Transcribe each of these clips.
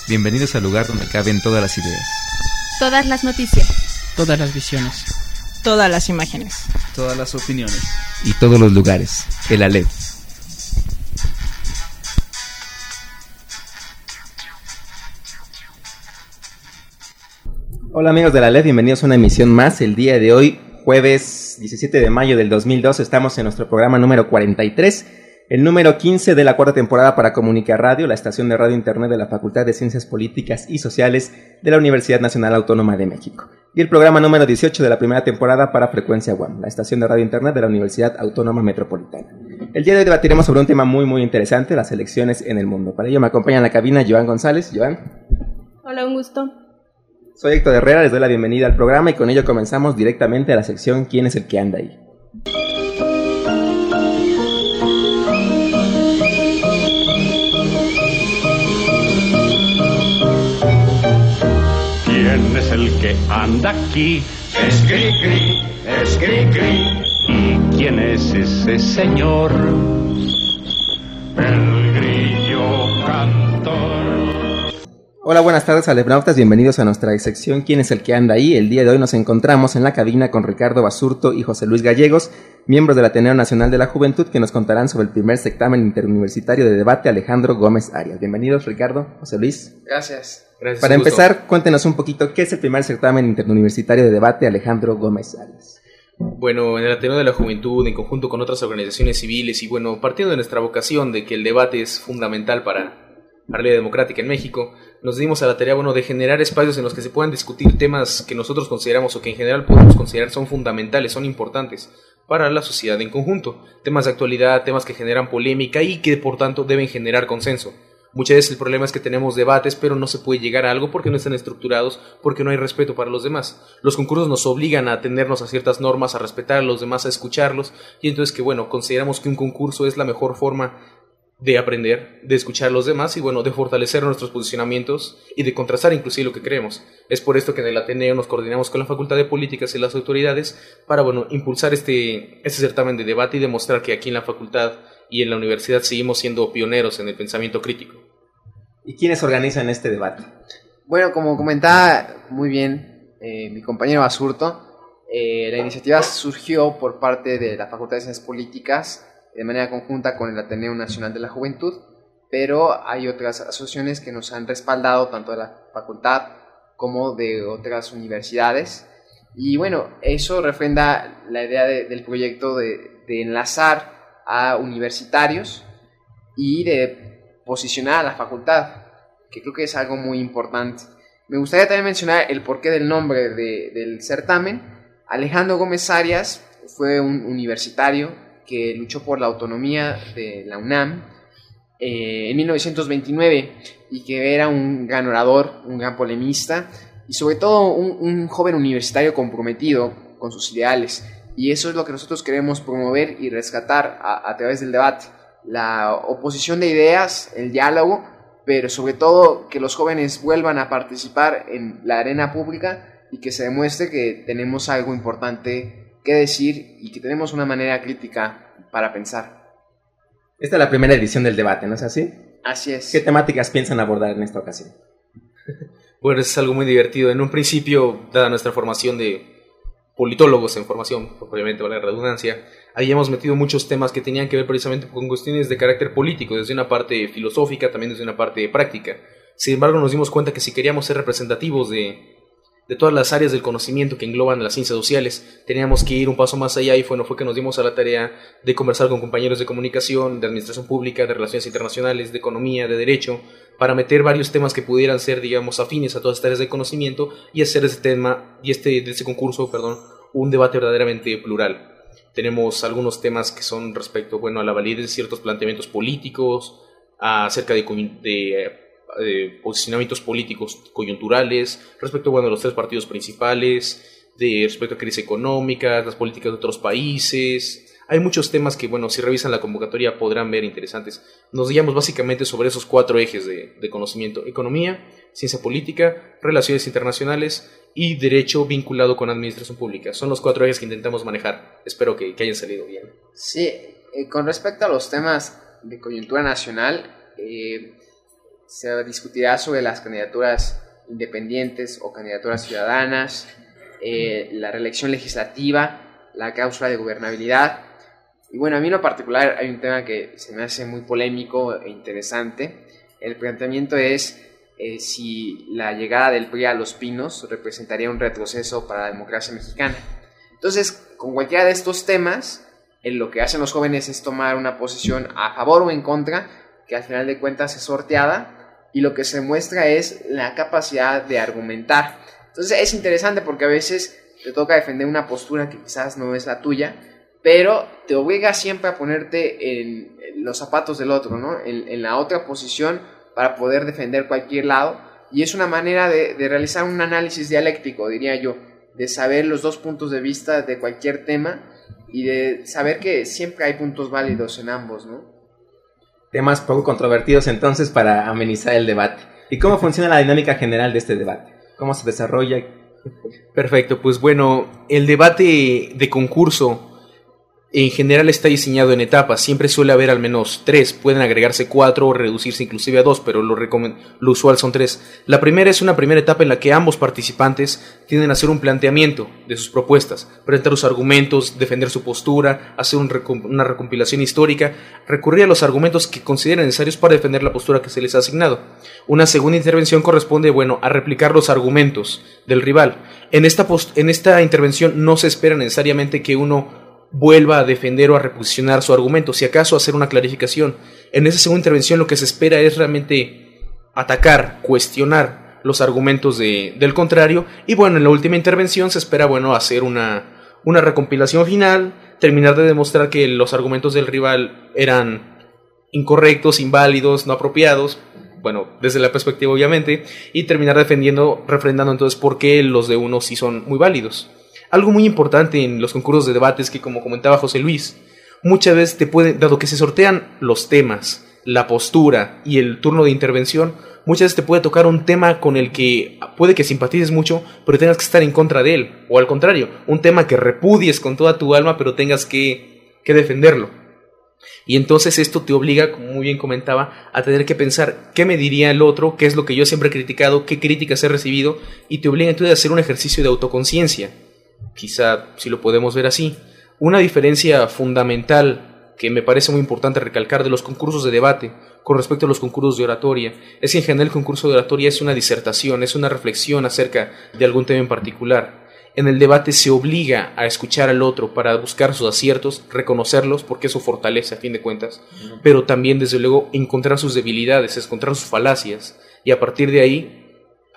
Bienvenidos al lugar donde caben todas las ideas, todas las noticias, todas las visiones, todas las imágenes, todas las opiniones y todos los lugares. El Aleph. Hola amigos de la Aleph, bienvenidos a una emisión más. El día de hoy, jueves 17 de mayo del 2012, estamos en nuestro programa número 43, el número 15 de la cuarta temporada para Comunica Radio, la estación de radio internet de la Facultad de Ciencias Políticas y Sociales de la Universidad Nacional Autónoma de México. Y el programa número 18 de la primera temporada para Frecuencia UAM, la estación de radio internet de la Universidad Autónoma Metropolitana. El día de hoy debatiremos sobre un tema muy interesante, las elecciones en el mundo. Para ello me acompaña en la cabina Joan González. Joan. Hola, un gusto. Soy Héctor Herrera, les doy la bienvenida al programa y con ello comenzamos directamente a la sección ¿Quién es el que anda ahí? ¿Quién es el que anda aquí? Es Cri-Cri, es Cri-Cri. ¿Y quién es ese señor? El grillo cantor. Hola, buenas tardes, alefnautas, bienvenidos a nuestra sección ¿Quién es el que anda ahí? El día de hoy nos encontramos en la cabina con Ricardo Basurto y José Luis Gallegos, miembros del Ateneo Nacional de la Juventud, que nos contarán sobre el primer certamen interuniversitario de debate Alejandro Gómez Arias. Bienvenidos, Ricardo, José Luis. Gracias. Para empezar, cuéntenos un poquito, ¿qué es el primer certamen interuniversitario de debate Alejandro Gómez Arias? Bueno, en el Ateneo de la Juventud, en conjunto con otras organizaciones civiles y bueno, partiendo de nuestra vocación de que el debate es fundamental para la vida democrática en México, nos dimos a la tarea, de generar espacios en los que se puedan discutir temas que nosotros consideramos o que en general podemos considerar son fundamentales, son importantes para la sociedad en conjunto. Temas de actualidad, temas que generan polémica y que por tanto deben generar consenso. Muchas veces el problema es que tenemos debates, pero no se puede llegar a algo porque no están estructurados, porque no hay respeto para los demás. Los concursos nos obligan a atenernos a ciertas normas, a respetar a los demás, a escucharlos, y entonces consideramos que un concurso es la mejor forma de aprender, de escuchar a los demás y de fortalecer nuestros posicionamientos y de contrastar inclusive lo que creemos. Es por esto que en el Ateneo nos coordinamos con la Facultad de Políticas y las autoridades para impulsar este certamen de debate y demostrar que aquí en la facultad y en la universidad seguimos siendo pioneros en el pensamiento crítico. ¿Y quiénes organizan este debate? Bueno, como comentaba muy bien mi compañero Basurto, la iniciativa surgió por parte de la Facultad de Ciencias Políticas de manera conjunta con el Ateneo Nacional de la Juventud, pero hay otras asociaciones que nos han respaldado tanto de la facultad como de otras universidades. Y bueno, eso refrenda la idea del proyecto de enlazar a universitarios y de posicionar a la facultad, que creo que es algo muy importante. Me gustaría también mencionar el porqué del nombre del certamen. Alejandro Gómez Arias fue un universitario que luchó por la autonomía de la UNAM en 1929 y que era un gran orador, un gran polemista y sobre todo un joven universitario comprometido con sus ideales. Y eso es lo que nosotros queremos promover y rescatar a través del debate, la oposición de ideas, el diálogo, pero sobre todo que los jóvenes vuelvan a participar en la arena pública y que se demuestre que tenemos algo importante que decir y que tenemos una manera crítica para pensar. Esta es la primera edición del debate, ¿no es así? Así es. ¿Qué temáticas piensan abordar en esta ocasión? Bueno, es algo muy divertido. En un principio, dada nuestra formación de politólogos en formación, obviamente vale la redundancia, habíamos metido muchos temas que tenían que ver precisamente con cuestiones de carácter político, desde una parte filosófica, también desde una parte práctica. Sin embargo, nos dimos cuenta que si queríamos ser representativos de todas las áreas del conocimiento que engloban las ciencias sociales, teníamos que ir un paso más allá y fue que nos dimos a la tarea de conversar con compañeros de comunicación, de administración pública, de relaciones internacionales, de economía, de derecho, para meter varios temas que pudieran ser, afines a todas estas áreas de conocimiento y hacer ese tema y de este concurso, un debate verdaderamente plural. Tenemos algunos temas que son respecto, a la validez de ciertos planteamientos políticos, acerca de posicionamientos políticos coyunturales, respecto a los tres partidos principales, respecto a crisis económica, las políticas de otros países. Hay muchos temas que, si revisan la convocatoria podrán ver interesantes. Nos guiamos básicamente sobre esos 4 ejes de conocimiento: economía, ciencia política, relaciones internacionales y derecho vinculado con administración pública. Son los 4 ejes que intentamos manejar. Espero que hayan salido bien. Sí, con respecto a los temas de coyuntura nacional, se discutirá sobre las candidaturas independientes o candidaturas ciudadanas, la reelección legislativa, la cláusula de gobernabilidad. Y bueno, a mí en lo particular hay un tema que se me hace muy polémico e interesante. El planteamiento es si la llegada del PRI a Los Pinos representaría un retroceso para la democracia mexicana. Entonces, con cualquiera de estos temas, lo que hacen los jóvenes es tomar una posición a favor o en contra, que al final de cuentas es sorteada, y lo que se muestra es la capacidad de argumentar. Entonces es interesante porque a veces te toca defender una postura que quizás no es la tuya, pero te obliga siempre a ponerte en los zapatos del otro, ¿no? En la otra posición para poder defender cualquier lado, y es una manera de realizar un análisis dialéctico, diría yo, de saber los dos puntos de vista de cualquier tema y de saber que siempre hay puntos válidos en ambos, ¿no? Temas poco controvertidos entonces para amenizar el debate. ¿Y cómo funciona la dinámica general de este debate? ¿Cómo se desarrolla? Perfecto, pues bueno, el debate de concurso en general está diseñado en etapas, siempre suele haber al menos 3, pueden agregarse 4 o reducirse inclusive a 2, pero lo usual son 3. La primera es una primera etapa en la que ambos participantes tienden a hacer un planteamiento de sus propuestas, presentar sus argumentos, defender su postura, hacer una recompilación histórica, recurrir a los argumentos que consideren necesarios para defender la postura que se les ha asignado. Una segunda intervención corresponde, a replicar los argumentos del rival. En esta intervención no se espera necesariamente que uno vuelva a defender o a reposicionar su argumento, si acaso hacer una clarificación. En esa segunda intervención lo que se espera es realmente atacar, cuestionar los argumentos del contrario, y en la última intervención se espera hacer una recompilación final, terminar de demostrar que los argumentos del rival eran incorrectos, inválidos, no apropiados, desde la perspectiva obviamente, y terminar refrendando entonces por qué los de uno sí son muy válidos. Algo muy importante en los concursos de debate es que, como comentaba José Luis, muchas veces dado que se sortean los temas, la postura y el turno de intervención, muchas veces te puede tocar un tema con el que puede que simpatices mucho, pero tengas que estar en contra de él, o al contrario, un tema que repudies con toda tu alma, pero tengas que defenderlo. Y entonces esto te obliga, como muy bien comentaba, a tener que pensar qué me diría el otro, qué es lo que yo siempre he criticado, qué críticas he recibido, y te obliga entonces a hacer un ejercicio de autoconciencia. Quizá si lo podemos ver así. Una diferencia fundamental que me parece muy importante recalcar de los concursos de debate con respecto a los concursos de oratoria es que en general el concurso de oratoria es una disertación, es una reflexión acerca de algún tema en particular. En el debate se obliga a escuchar al otro para buscar sus aciertos, reconocerlos porque eso fortalece a fin de cuentas, pero también desde luego encontrar sus debilidades, encontrar sus falacias y a partir de ahí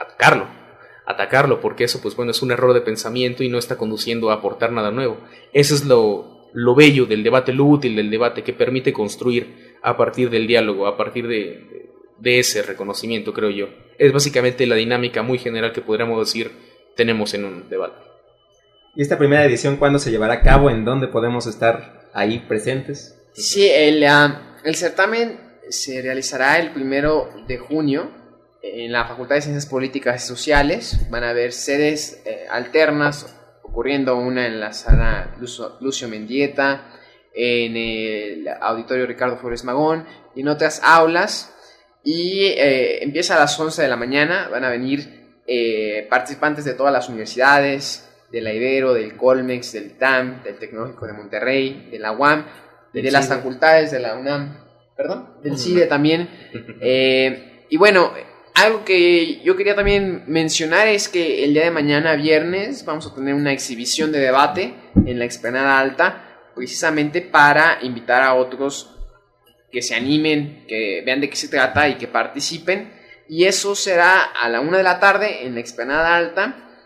atacarlo, porque eso es un error de pensamiento y no está conduciendo a aportar nada nuevo. Eso es lo bello del debate, lo útil del debate, que permite construir a partir del diálogo, a partir de ese reconocimiento, creo yo. Es básicamente la dinámica muy general que podríamos decir tenemos en un debate. ¿Y esta primera edición cuándo se llevará a cabo? ¿En dónde podemos estar ahí presentes? Sí, el certamen se realizará el 1 de junio en la Facultad de Ciencias Políticas y Sociales. Van a haber sedes alternas ocurriendo, una en la sala Lucio Mendieta, en el auditorio Ricardo Flores Magón y en otras aulas, y empieza a las 11 de la mañana. Van a venir participantes de todas las universidades, de la Ibero, del Colmex, del TAM, del Tecnológico de Monterrey, de la UAM, de las facultades de la UNAM, del CIDE también. Y algo que yo quería también mencionar es que el día de mañana, viernes, vamos a tener una exhibición de debate en la Explanada Alta, precisamente para invitar a otros que se animen, que vean de qué se trata y que participen. Y eso será a la 1 de la tarde en la Explanada Alta.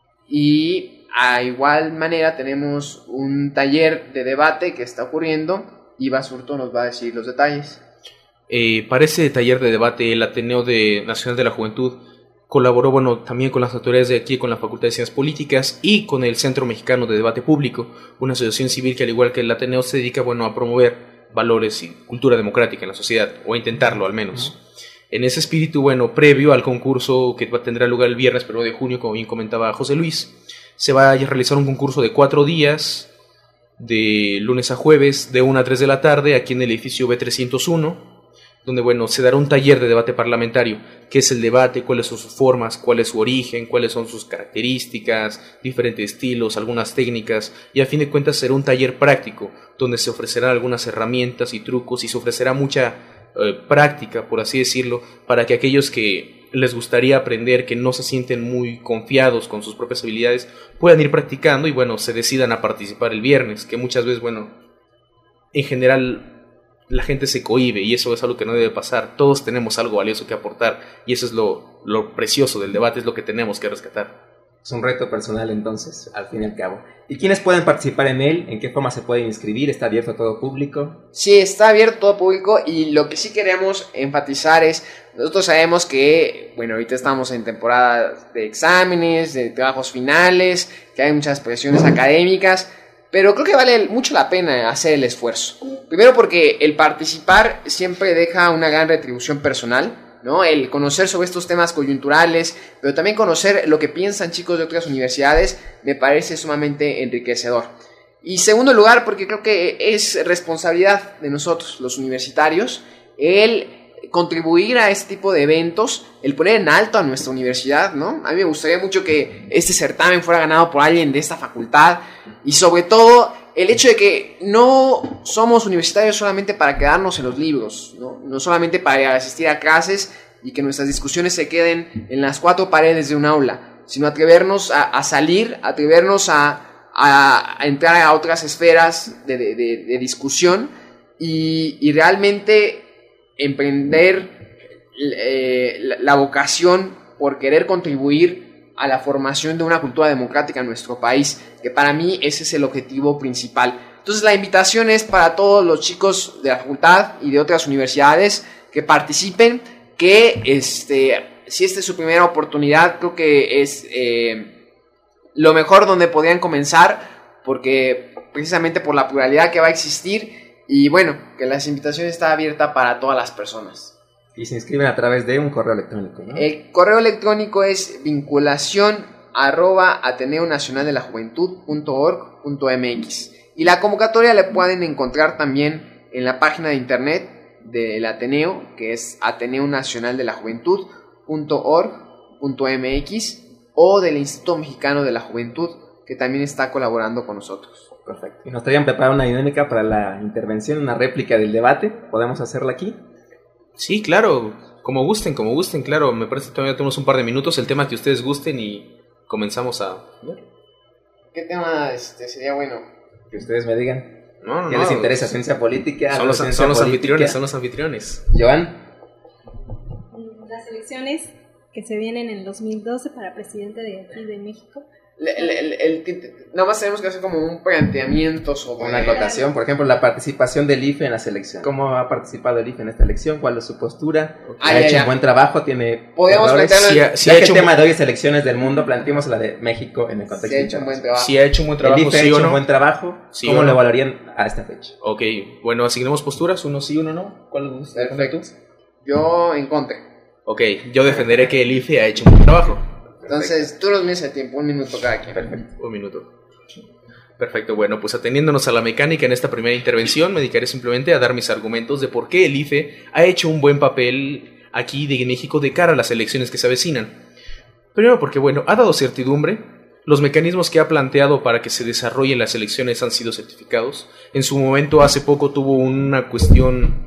Y a igual manera tenemos un taller de debate que está ocurriendo y Basurto nos va a decir los detalles. Para ese taller de debate, el Ateneo Nacional de la Juventud colaboró también con las autoridades de aquí, con la Facultad de Ciencias Políticas y con el Centro Mexicano de Debate Público, una asociación civil que, al igual que el Ateneo, se dedica a promover valores y cultura democrática en la sociedad, o a intentarlo al menos. En ese espíritu, previo al concurso que tendrá lugar el viernes 1 de junio, como bien comentaba José Luis, se va a realizar un concurso de 4 días, de lunes a jueves, de 1 a 3 de la tarde, aquí en el edificio B301, donde, bueno, se dará un taller de debate parlamentario. ¿Qué es el debate? ¿Cuáles son sus formas? ¿Cuál es su origen? ¿Cuáles son sus características? Diferentes estilos, algunas técnicas. Y a fin de cuentas será un taller práctico, donde se ofrecerán algunas herramientas y trucos y se ofrecerá mucha práctica, por así decirlo, para que aquellos que les gustaría aprender, que no se sienten muy confiados con sus propias habilidades, puedan ir practicando y, bueno, se decidan a participar el viernes, que muchas veces, bueno, en general la gente se cohíbe y eso es algo que no debe pasar. Todos tenemos algo valioso que aportar y eso es lo precioso del debate, es lo que tenemos que rescatar. Es un reto personal entonces, al fin y al cabo. ¿Y quiénes pueden participar en él? ¿En qué forma se pueden inscribir? ¿Está abierto a todo público? Sí, está abierto a todo público y lo que sí queremos enfatizar es, nosotros sabemos que, bueno, ahorita estamos en temporada de exámenes, de trabajos finales, que hay muchas presiones académicas, pero creo que vale mucho la pena hacer el esfuerzo. Primero porque el participar siempre deja una gran retribución personal, ¿no? El conocer sobre estos temas coyunturales, pero también conocer lo que piensan chicos de otras universidades, me parece sumamente enriquecedor. Y segundo lugar, porque creo que es responsabilidad de nosotros, los universitarios, el contribuir a este tipo de eventos, el poner en alto a nuestra universidad, ¿no? A mí me gustaría mucho que este certamen fuera ganado por alguien de esta facultad y sobre todo el hecho de que no somos universitarios solamente para quedarnos en los libros, no solamente para asistir a clases y que nuestras discusiones se queden en las cuatro paredes de un aula, sino atrevernos a salir, atrevernos a entrar a otras esferas de discusión y realmente emprender la vocación por querer contribuir a la formación de una cultura democrática en nuestro país, que para mí ese es el objetivo principal. Entonces la invitación es para todos los chicos de la facultad y de otras universidades que participen, que si esta es su primera oportunidad, creo que es lo mejor donde podrían comenzar, porque precisamente por la pluralidad que va a existir, y bueno, que la invitación está abierta para todas las personas. Y se inscriben a través de un correo electrónico, ¿no? El correo electrónico es vinculación@ateneonacionaldelajuventud.org.mx y la convocatoria la pueden encontrar también en la página de internet del Ateneo, que es ateneonacionaldelajuventud.org.mx, o del Instituto Mexicano de la Juventud, que también está colaborando con nosotros. Perfecto. ¿Y nos estarían preparando una dinámica para la intervención, una réplica del debate? ¿Podemos hacerla aquí? Sí, claro, como gusten, claro. Me parece que todavía tenemos un par de minutos, el tema que ustedes gusten y comenzamos a ver. ¿Qué tema sería bueno? Que ustedes me digan. No, ¿Qué les interesa? ¿Ciencia política? Son los anfitriones. ¿Joan? Las elecciones que se vienen en el 2012 para presidente de aquí de México. Nada más tenemos que hacer como un planteamiento sobre una acotación, por ejemplo, la participación del IFE en las elecciones. ¿Cómo ha participado el IFE en esta elección? ¿Cuál es su postura? ¿Ha hecho un buen trabajo? ¿Tiene errores? Si ha hecho el tema de hoy es elecciones del mundo, planteemos la de México en el contexto. Si ha hecho un buen trabajo. Si ha hecho un buen trabajo, ¿El IFE ha hecho un buen trabajo? Sí, ¿Cómo lo evaluarían a esta fecha? Ok, bueno, asignemos posturas, uno sí, uno no. ¿Cuál gusta? Perfecto. Yo en contra. Ok, yo defenderé que el IFE ha hecho un buen trabajo. Entonces, tú los mides el tiempo, un minuto cada quien. Perfecto, un minuto. Perfecto, bueno, pues ateniéndonos a la mecánica en esta primera intervención, me dedicaré simplemente a dar mis argumentos de por qué el IFE ha hecho un buen papel aquí de México de cara a las elecciones que se avecinan. Primero porque, bueno, ha dado certidumbre, los mecanismos que ha planteado para que se desarrollen las elecciones han sido certificados. En su momento, hace poco, tuvo una cuestión...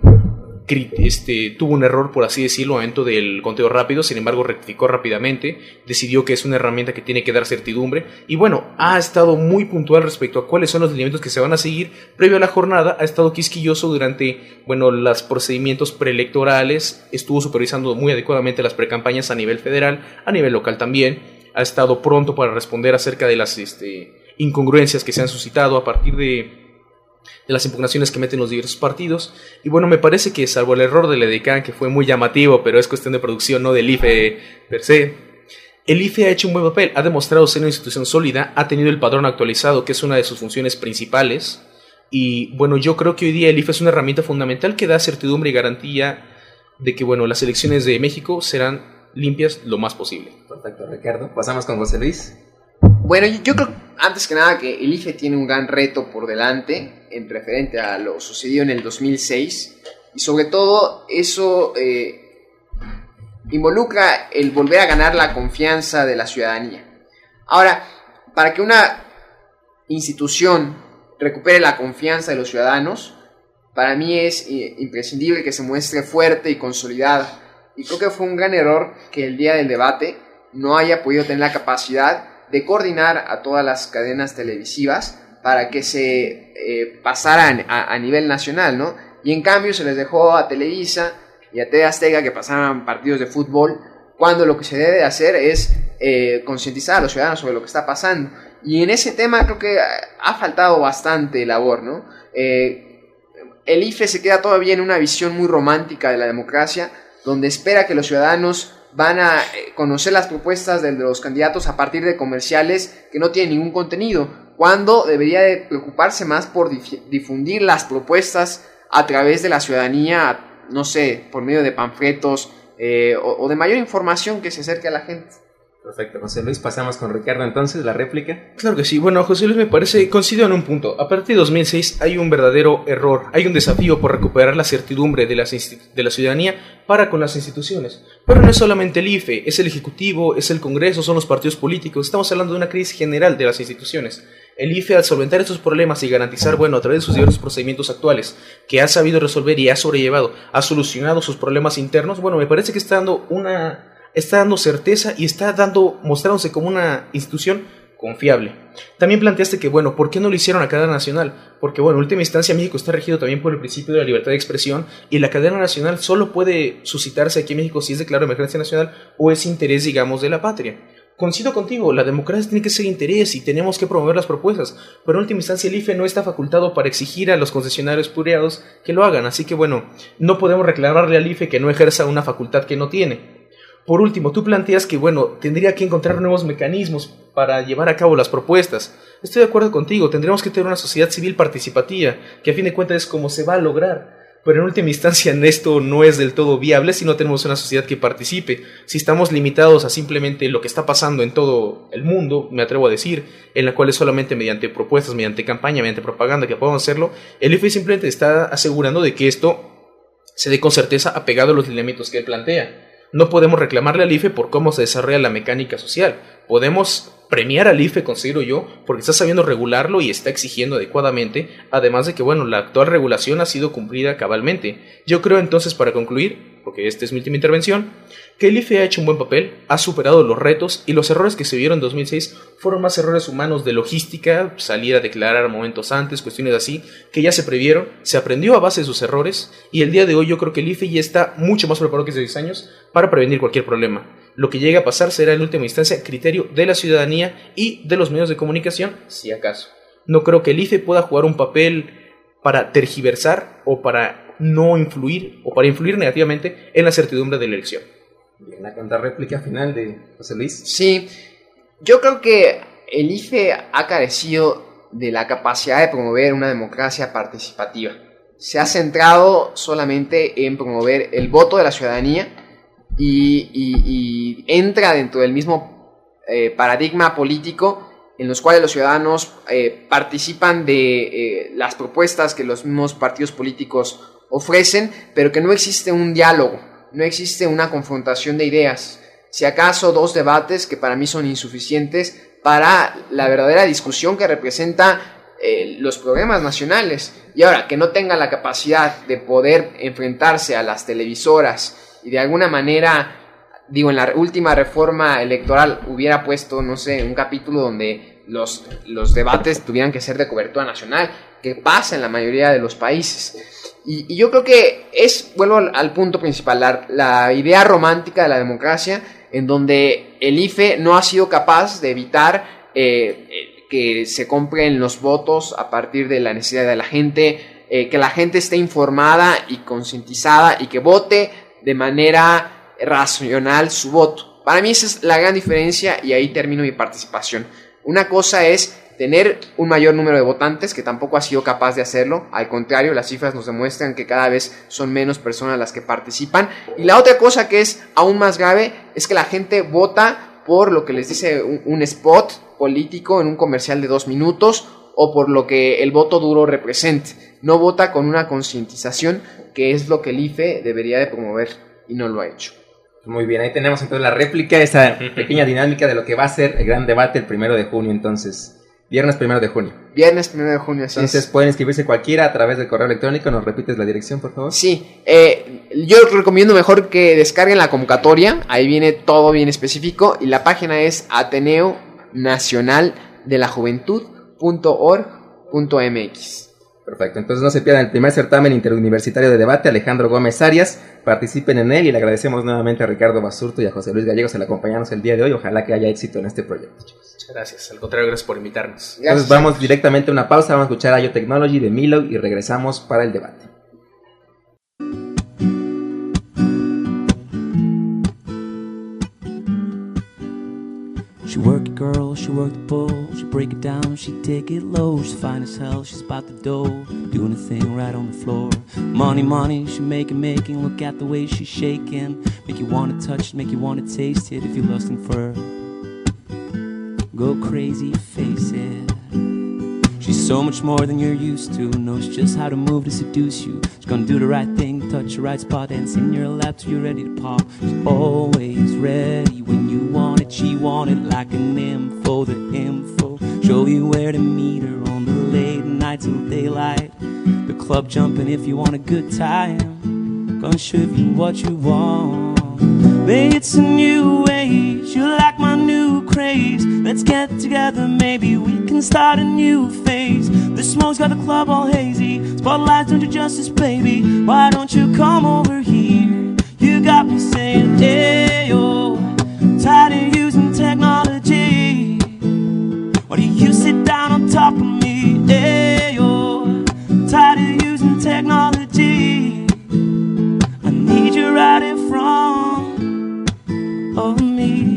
tuvo un error, por así decirlo, al momento del conteo rápido, sin embargo rectificó rápidamente, decidió que es una herramienta que tiene que dar certidumbre y bueno, ha estado muy puntual respecto a cuáles son los lineamientos que se van a seguir previo a la jornada, ha estado quisquilloso durante, bueno, los procedimientos preelectorales, estuvo supervisando muy adecuadamente las precampañas a nivel federal, a nivel local también, ha estado pronto para responder acerca de las incongruencias que se han suscitado a partir de las impugnaciones que meten los diversos partidos. Y bueno, me parece que salvo el error del EDECAN, que fue muy llamativo, pero es cuestión de producción, no del IFE per se, el IFE ha hecho un buen papel, ha demostrado ser una institución sólida, ha tenido el padrón actualizado, que es una de sus funciones principales, y bueno, yo creo que hoy día el IFE es una herramienta fundamental que da certidumbre y garantía de que, bueno, las elecciones de México serán limpias lo más posible. Perfecto, Ricardo. Pasamos con José Luis. Bueno, yo creo, antes que nada, que el IFE tiene un gran reto por delante en referente a lo sucedido en el 2006. y sobre todo eso involucra el volver a ganar la confianza de la ciudadanía. Ahora, para que una institución recupere la confianza de los ciudadanos, para mí es imprescindible que se muestre fuerte y consolidada. Y creo que fue un gran error que el día del debate no haya podido tener la capacidad de coordinar a todas las cadenas televisivas para que se pasaran a nivel nacional, ¿no? Y en cambio se les dejó a Televisa y a TV Azteca que pasaran partidos de fútbol, cuando lo que se debe hacer es concientizar a los ciudadanos sobre lo que está pasando. Y en ese tema creo que ha faltado bastante labor, ¿no? El IFE se queda todavía en una visión muy romántica de la democracia, donde espera que los ciudadanos van a conocer las propuestas de los candidatos a partir de comerciales que no tienen ningún contenido, cuando debería de preocuparse más por difundir las propuestas a través de la ciudadanía, no sé, por medio de panfletos o de mayor información que se acerque a la gente. Perfecto, José Luis. Pasamos con Ricardo entonces, la réplica. Claro que sí. Bueno, José Luis, me parece, coincido en un punto. A partir de 2006 hay un verdadero error, hay un desafío por recuperar la certidumbre de la ciudadanía para con las instituciones. Pero no es solamente el IFE, es el Ejecutivo, es el Congreso, son los partidos políticos. Estamos hablando de una crisis general de las instituciones. El IFE, al solventar estos problemas y garantizar, bueno, a través de sus diversos procedimientos actuales, que ha sabido resolver y ha sobrellevado, ha solucionado sus problemas internos, bueno, me parece que está dando certeza y mostrándose como una institución confiable. También planteaste que, bueno, ¿por qué no lo hicieron a cadena nacional? Porque, bueno, en última instancia México está regido también por el principio de la libertad de expresión y la cadena nacional solo puede suscitarse aquí en México si es declarada emergencia nacional o es interés, digamos, de la patria. Coincido contigo, la democracia tiene que ser interés y tenemos que promover las propuestas, pero en última instancia el IFE no está facultado para exigir a los concesionarios privados que lo hagan, así que, bueno, no podemos reclamarle al IFE que no ejerza una facultad que no tiene. Por último, tú planteas que, bueno, tendría que encontrar nuevos mecanismos para llevar a cabo las propuestas. Estoy de acuerdo contigo, tendríamos que tener una sociedad civil participativa, que a fin de cuentas es como se va a lograr. Pero en última instancia esto no es del todo viable si no tenemos una sociedad que participe. Si estamos limitados a simplemente lo que está pasando en todo el mundo, me atrevo a decir, en la cual es solamente mediante propuestas, mediante campaña, mediante propaganda que podamos hacerlo, el IFE simplemente está asegurando de que esto se dé con certeza apegado a los lineamientos que él plantea. No podemos reclamarle al IFE por cómo se desarrolla la mecánica social. Podemos premiar al IFE, considero yo, porque está sabiendo regularlo y está exigiendo adecuadamente, además de que, bueno, la actual regulación ha sido cumplida cabalmente. Yo creo entonces, para concluir, porque esta es mi última intervención, que el IFE ha hecho un buen papel, ha superado los retos y los errores que se vieron en 2006 fueron más errores humanos de logística, salir a declarar momentos antes, cuestiones así, que ya se previeron, se aprendió a base de sus errores y el día de hoy yo creo que el IFE ya está mucho más preparado que hace 10 años para prevenir cualquier problema. Lo que llegue a pasar será en última instancia criterio de la ciudadanía y de los medios de comunicación, si acaso. No creo que el IFE pueda jugar un papel para tergiversar o para no influir o para influir negativamente en la certidumbre de la elección. Bien, la contrarréplica final de José Luis. Sí, yo creo que el IFE ha carecido de la capacidad de promover una democracia participativa. Se ha centrado solamente en promover el voto de la ciudadanía y entra dentro del mismo paradigma político en los cuales los ciudadanos participan de las propuestas que los mismos partidos políticos ofrecen, pero que no existe un diálogo, no existe una confrontación de ideas. Si acaso 2 debates que para mí son insuficientes para la verdadera discusión que representa los problemas nacionales. Y ahora, que no tenga la capacidad de poder enfrentarse a las televisoras y de alguna manera, digo, en la última reforma electoral hubiera puesto, no sé, un capítulo donde los debates tuvieran que ser de cobertura nacional, que pasa en la mayoría de los países. Y yo creo que vuelvo al punto principal, la idea romántica de la democracia, en donde el IFE no ha sido capaz de evitar que se compren los votos a partir de la necesidad de la gente, que la gente esté informada y concientizada y que vote de manera racional su voto. Para mí esa es la gran diferencia y ahí termino mi participación. Una cosa es tener un mayor número de votantes, que tampoco ha sido capaz de hacerlo, al contrario, las cifras nos demuestran que cada vez son menos personas las que participan, y la otra cosa que es aún más grave es que la gente vota por lo que les dice un spot político en un comercial de 2 minutos o por lo que el voto duro represente. No vota con una concientización, que es lo que el IFE debería de promover y no lo ha hecho. Muy bien, ahí tenemos entonces la réplica, esa pequeña dinámica de lo que va a ser el gran debate el 1 de junio, entonces, viernes 1 de junio. Viernes 1 de junio, así entonces, pueden inscribirse cualquiera a través del correo electrónico. ¿Nos repites la dirección, por favor? Sí, yo recomiendo mejor que descarguen la convocatoria, ahí viene todo bien específico, y la página es ateneonacionaldelajuventud.org.mx. Perfecto, entonces no se pierdan el primer certamen interuniversitario de debate Alejandro Gómez Arias, participen en él y le agradecemos nuevamente a Ricardo Basurto y a José Luis Gallegos el acompañarnos el día de hoy. Ojalá que haya éxito en este proyecto, chicos. Muchas gracias, al contrario, gracias por invitarnos. Entonces vamos directamente a una pausa, vamos a escuchar IO Technology de Milo y regresamos para el debate. She work it, girl, she work the pole. She break it down, she take it low. She's fine as hell, she's about the dough, doing a thing right on the floor. Money, money, she making. Look at the way she's shaking. Make you wanna touch it, make you wanna taste it. If you're lusting for her, go crazy, face it. She's so much more than you're used to. Knows just how to move to seduce you. She's gonna do the right thing, touch the right spot, dance in your lap till you're ready to pop. She's always ready when you want it. She want it like an info, the info. Show you where to meet her on the late night till daylight. The club jumping if you want a good time. Gonna show you what you want. Babe, it's a new age, you like my new craze. Let's get together, maybe we can start a new phase. The smoke's got the club all hazy, spotlights don't do justice, baby. Why don't you come over here? You got me saying, hey, yo, tired of using technology. Why do you sit down on top of me? Hey, yo, tired of using technology. I need you right in front of me.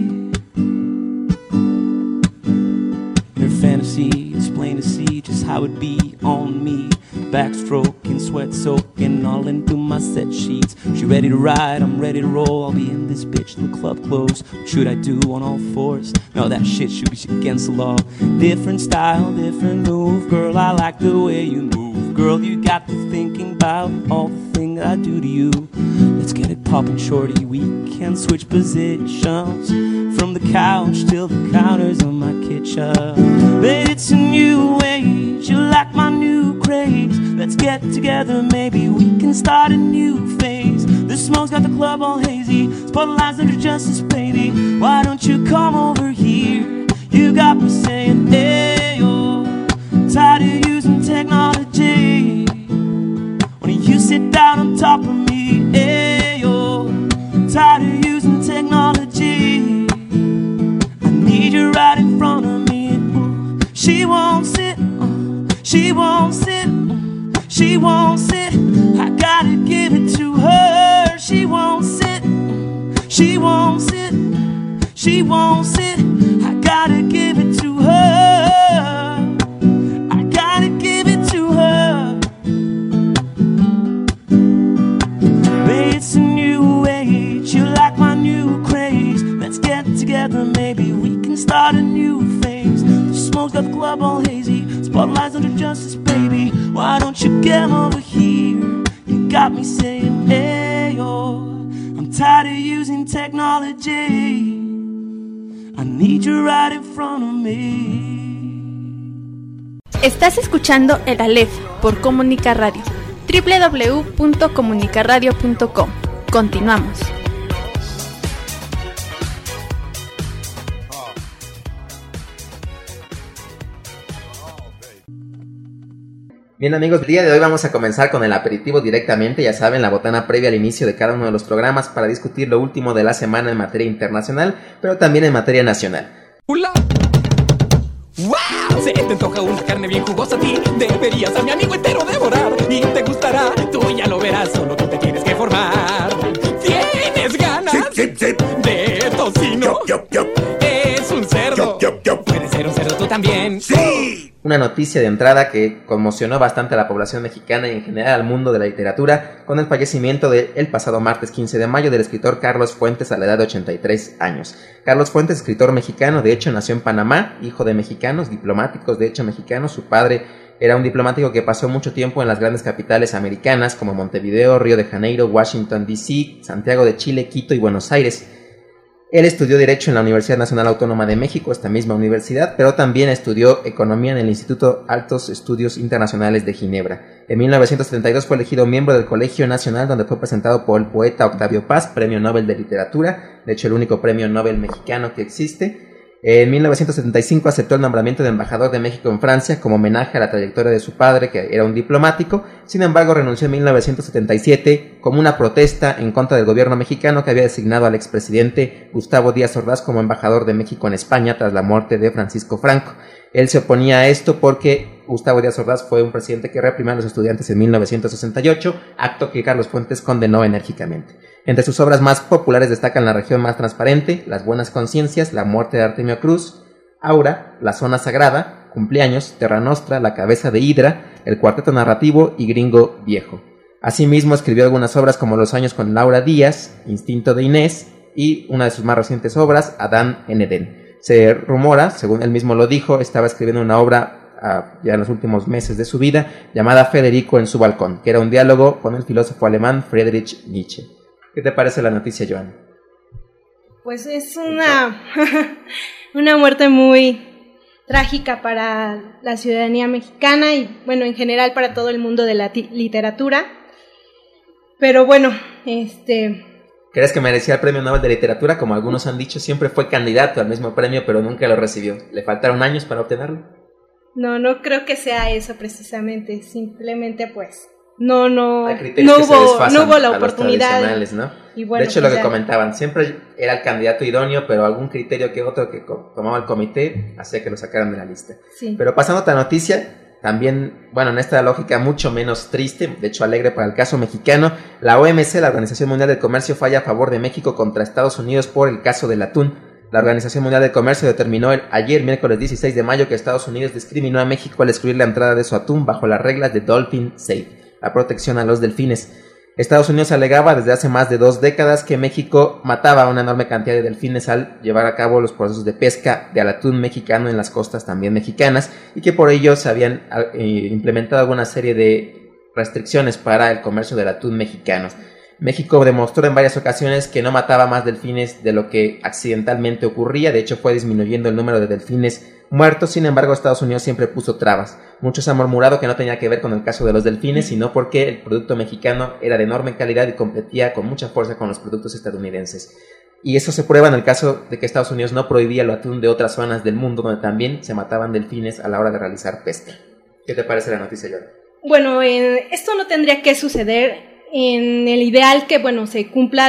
In her fantasy, it's plain to see just how it be on me. Backstroking, sweat soaking, all into my set sheets. She ready to ride, I'm ready to roll. I'll be in this bitch till the club close. What should I do on all fours? No, that shit should be against the law. Different style, different move. Girl, I like the way you move. Girl, you got me thinking about all the things I do to you. Let's get it poppin', shorty. We can switch positions from the couch till the counters on my kitchen. But it's a new age, you like my new craze. Let's get together, maybe we can start a new phase. The smoke's got the club all hazy, spotlights under justice, baby. Why don't you come over here? You got me saying, hey, yo, tired of using technology. Why don't you sit down on top of me? Hey, yo, tired of using technology. I need you right in front of me. She won't sit, she won't sit, she won't sit. I gotta give it to her. She won't sit, she won't sit, she won't sit. I gotta give it to her. I gotta give it to her. Babe, it's a new age, you like my new craze. Let's get together, maybe we can start a new phase. The smoke's got the club all hazy, spotlights under justice, baby. Why don't you get over here? You got me saying, hey, yo, I'm tired of using technology. I need you right in front of me. Estás escuchando el Aleph por Comunica Radio. www.comunicaradio.com. Continuamos. Bien amigos, el día de hoy vamos a comenzar con el aperitivo directamente, ya saben, la botana previa al inicio de cada uno de los programas para discutir lo último de la semana en materia internacional, pero también en materia nacional. ¡Hola! ¡Wow! Se te antoja una carne bien jugosa a ti, deberías a mi amigo entero devorar y te gustará, tú ya lo verás, solo tú te tienes que formar. ¿Tienes ganas? Sí. De tocino. Yup. Es un cerdo. Yup. Puedes ser un cerdo tú también. Sí. Una noticia de entrada que conmocionó bastante a la población mexicana y en general al mundo de la literatura con el fallecimiento el pasado martes 15 de mayo del escritor Carlos Fuentes a la edad de 83 años. Carlos Fuentes, escritor mexicano, de hecho nació en Panamá, hijo de mexicanos, diplomáticos de hecho mexicanos. Su padre era un diplomático que pasó mucho tiempo en las grandes capitales americanas como Montevideo, Río de Janeiro, Washington D.C., Santiago de Chile, Quito y Buenos Aires. Él estudió Derecho en la Universidad Nacional Autónoma de México, esta misma universidad, pero también estudió Economía en el Instituto Altos Estudios Internacionales de Ginebra. En 1972 fue elegido miembro del Colegio Nacional, donde fue presentado por el poeta Octavio Paz, Premio Nobel de Literatura, de hecho el único premio Nobel mexicano que existe. En 1975 aceptó el nombramiento de embajador de México en Francia como homenaje a la trayectoria de su padre, que era un diplomático. Sin embargo, renunció en 1977 como una protesta en contra del gobierno mexicano que había designado al expresidente Gustavo Díaz Ordaz como embajador de México en España tras la muerte de Francisco Franco. Él se oponía a esto porque Gustavo Díaz Ordaz fue un presidente que reprimió a los estudiantes en 1968, acto que Carlos Fuentes condenó enérgicamente. Entre sus obras más populares destacan La región más transparente, Las buenas conciencias, La muerte de Artemio Cruz, Aura, La zona sagrada, Cumpleaños, Terra Nostra, La cabeza de Hidra, El cuarteto narrativo y Gringo viejo. Asimismo escribió algunas obras como Los años con Laura Díaz, Instinto de Inés y una de sus más recientes obras, Adán en Edén. Se rumora, según él mismo lo dijo, estaba escribiendo una obra ya en los últimos meses de su vida llamada Federico en su balcón, que era un diálogo con el filósofo alemán Friedrich Nietzsche. ¿Qué te parece la noticia, Joan? Pues es una muerte muy trágica para la ciudadanía mexicana y, bueno, en general para todo el mundo de la literatura. Pero bueno, ¿Crees que merecía el Premio Nobel de Literatura? Como algunos han dicho, siempre fue candidato al mismo premio, pero nunca lo recibió. ¿Le faltaron años para obtenerlo? No creo que sea eso precisamente. Simplemente, pues, no hubo la oportunidad. ¿No? Y bueno, de hecho, pues lo que comentaban, siempre era el candidato idóneo, pero algún criterio que otro que tomaba el comité hacía que lo sacaran de la lista. Sí. Pero pasando a otra noticia, también, bueno, en esta lógica mucho menos triste, de hecho alegre para el caso mexicano, la OMC, la Organización Mundial del Comercio, falla a favor de México contra Estados Unidos por el caso del atún. La Organización Mundial del Comercio determinó ayer, miércoles 16 de mayo, que Estados Unidos discriminó a México al excluir la entrada de su atún bajo las reglas de Dolphin Safe, la protección a los delfines. Estados Unidos alegaba desde hace más de 2 décadas que México mataba a una enorme cantidad de delfines al llevar a cabo los procesos de pesca del atún mexicano en las costas también mexicanas y que por ello se habían implementado alguna serie de restricciones para el comercio del atún mexicano. México demostró en varias ocasiones que no mataba más delfines de lo que accidentalmente ocurría, de hecho fue disminuyendo el número de delfines muertos. Sin embargo, Estados Unidos siempre puso trabas. Muchos han murmurado que no tenía que ver con el caso de los delfines, sino porque el producto mexicano era de enorme calidad y competía con mucha fuerza con los productos estadounidenses. Y eso se prueba en el caso de que Estados Unidos no prohibía el atún de otras zonas del mundo donde también se mataban delfines a la hora de realizar pesca. ¿Qué te parece la noticia, Yora? Bueno, esto no tendría que suceder en el ideal que, bueno, se cumpla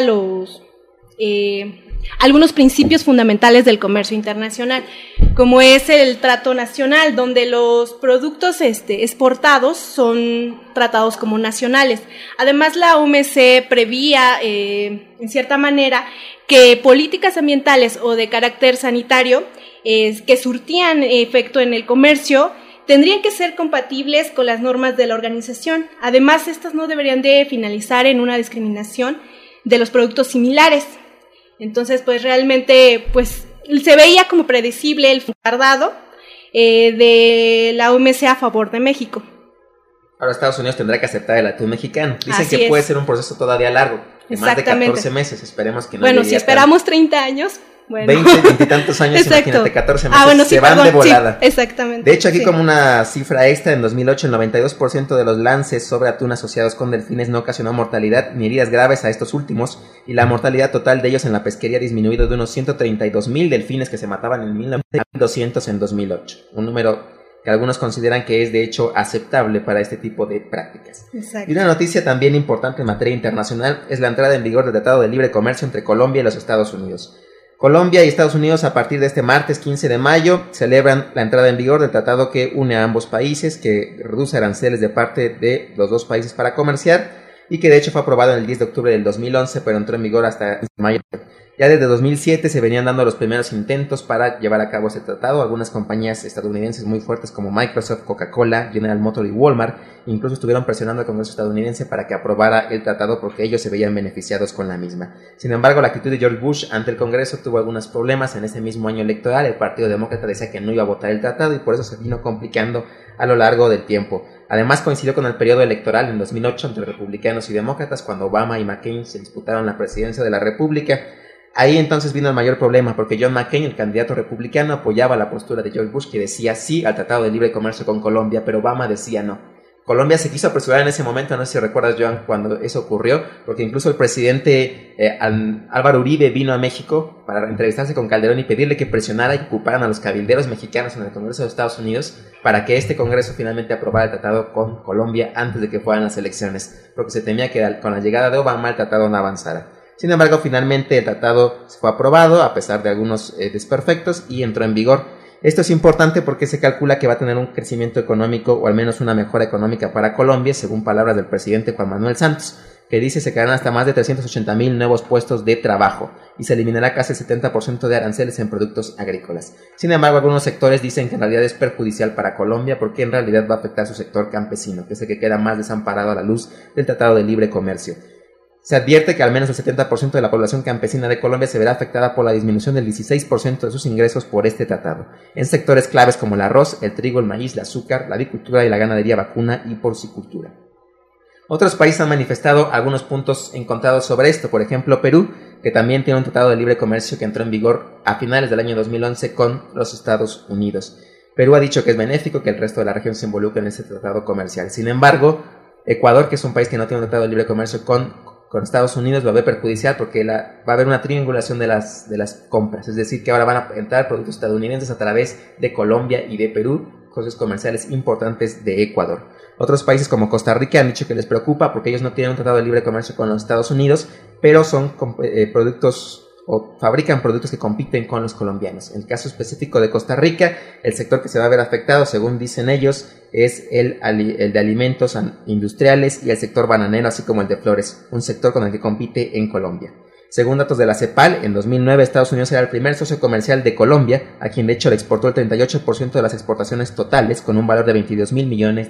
algunos principios fundamentales del comercio internacional, como es el trato nacional, donde los productos exportados son tratados como nacionales. Además, la OMC prevía, en cierta manera, que políticas ambientales o de carácter sanitario que surtían efecto en el comercio tendrían que ser compatibles con las normas de la organización. Además, estas no deberían de finalizar en una discriminación de los productos similares. Entonces, pues realmente, pues se veía como predecible el tardado de la OMC a favor de México. Ahora Estados Unidos tendrá que aceptar el atún mexicano. Dicen Así que puede es. ser un proceso todavía largo, de más de 14 meses. Esperemos que no. Bueno, si esperamos 30 años... Bueno. 20 y tantos años, imagínate, 14 meses, bueno, sí, se van de volada. Sí, exactamente. De hecho, aquí sí. Como una cifra extra, en 2008 el 92% de los lances sobre atún asociados con delfines no ocasionó mortalidad ni heridas graves a estos últimos, y la mortalidad total de ellos en la pesquería ha disminuido de unos 132,000 delfines que se mataban en 1900 en 2008, un número que algunos consideran que es de hecho aceptable para este tipo de prácticas. Exacto. Y una noticia también importante en materia internacional es la entrada en vigor del Tratado de Libre Comercio entre Colombia y los Estados Unidos. Colombia y Estados Unidos a partir de este martes 15 de mayo celebran la entrada en vigor del tratado que une a ambos países, que reduce aranceles de parte de los dos países para comerciar y que de hecho fue aprobado el 10 de octubre del 2011 pero entró en vigor hasta mayo. Ya desde 2007 se venían dando los primeros intentos para llevar a cabo ese tratado. Algunas compañías estadounidenses muy fuertes como Microsoft, Coca-Cola, General Motors y Walmart incluso estuvieron presionando al Congreso estadounidense para que aprobara el tratado porque ellos se veían beneficiados con la misma. Sin embargo, la actitud de George Bush ante el Congreso tuvo algunos problemas. En ese mismo año electoral, el Partido Demócrata decía que no iba a votar el tratado y por eso se vino complicando a lo largo del tiempo. Además, coincidió con el periodo electoral en 2008 entre republicanos y demócratas cuando Obama y McCain se disputaron la presidencia de la República. Ahí entonces vino el mayor problema, porque John McCain, el candidato republicano, apoyaba la postura de George Bush, que decía sí al Tratado de Libre Comercio con Colombia, pero Obama decía no. Colombia se quiso apresurar en ese momento, no sé si recuerdas, Joan, cuando eso ocurrió, porque incluso el presidente Álvaro Uribe vino a México para entrevistarse con Calderón y pedirle que presionara y que ocuparan a los cabilderos mexicanos en el Congreso de Estados Unidos para que este Congreso finalmente aprobara el tratado con Colombia antes de que fueran las elecciones, porque se temía que con la llegada de Obama el tratado no avanzara. Sin embargo, finalmente el tratado fue aprobado a pesar de algunos desperfectos y entró en vigor. Esto es importante porque se calcula que va a tener un crecimiento económico o al menos una mejora económica para Colombia, según palabras del presidente Juan Manuel Santos, que dice se crearán hasta más de 380,000 nuevos puestos de trabajo y se eliminará casi el 70% de aranceles en productos agrícolas. Sin embargo, algunos sectores dicen que en realidad es perjudicial para Colombia porque en realidad va a afectar a su sector campesino, que es el que queda más desamparado a la luz del Tratado de Libre Comercio. Se advierte que al menos el 70% de la población campesina de Colombia se verá afectada por la disminución del 16% de sus ingresos por este tratado, en sectores claves como el arroz, el trigo, el maíz, el azúcar, la avicultura y la ganadería vacuna y porcicultura. Otros países han manifestado algunos puntos encontrados sobre esto, por ejemplo Perú, que también tiene un tratado de libre comercio que entró en vigor a finales del año 2011 con los Estados Unidos. Perú ha dicho que es benéfico que el resto de la región se involucre en este tratado comercial. Sin embargo, Ecuador, que es un país que no tiene un tratado de libre comercio con Estados Unidos, lo ve perjudicial porque va a haber una triangulación de las compras, es decir, que ahora van a entrar productos estadounidenses a través de Colombia y de Perú, socios comerciales importantes de Ecuador. Otros países como Costa Rica han dicho que les preocupa porque ellos no tienen un tratado de libre comercio con los Estados Unidos, pero son productos o fabrican productos que compiten con los colombianos. En el caso específico de Costa Rica, el sector que se va a ver afectado, según dicen ellos, es el de alimentos industriales y el sector bananero, así como el de flores, un sector con el que compite en Colombia. Según datos de la CEPAL, en 2009 Estados Unidos era el primer socio comercial de Colombia, a quien de hecho le exportó el 38% de las exportaciones totales, con un valor de $22,000 millones.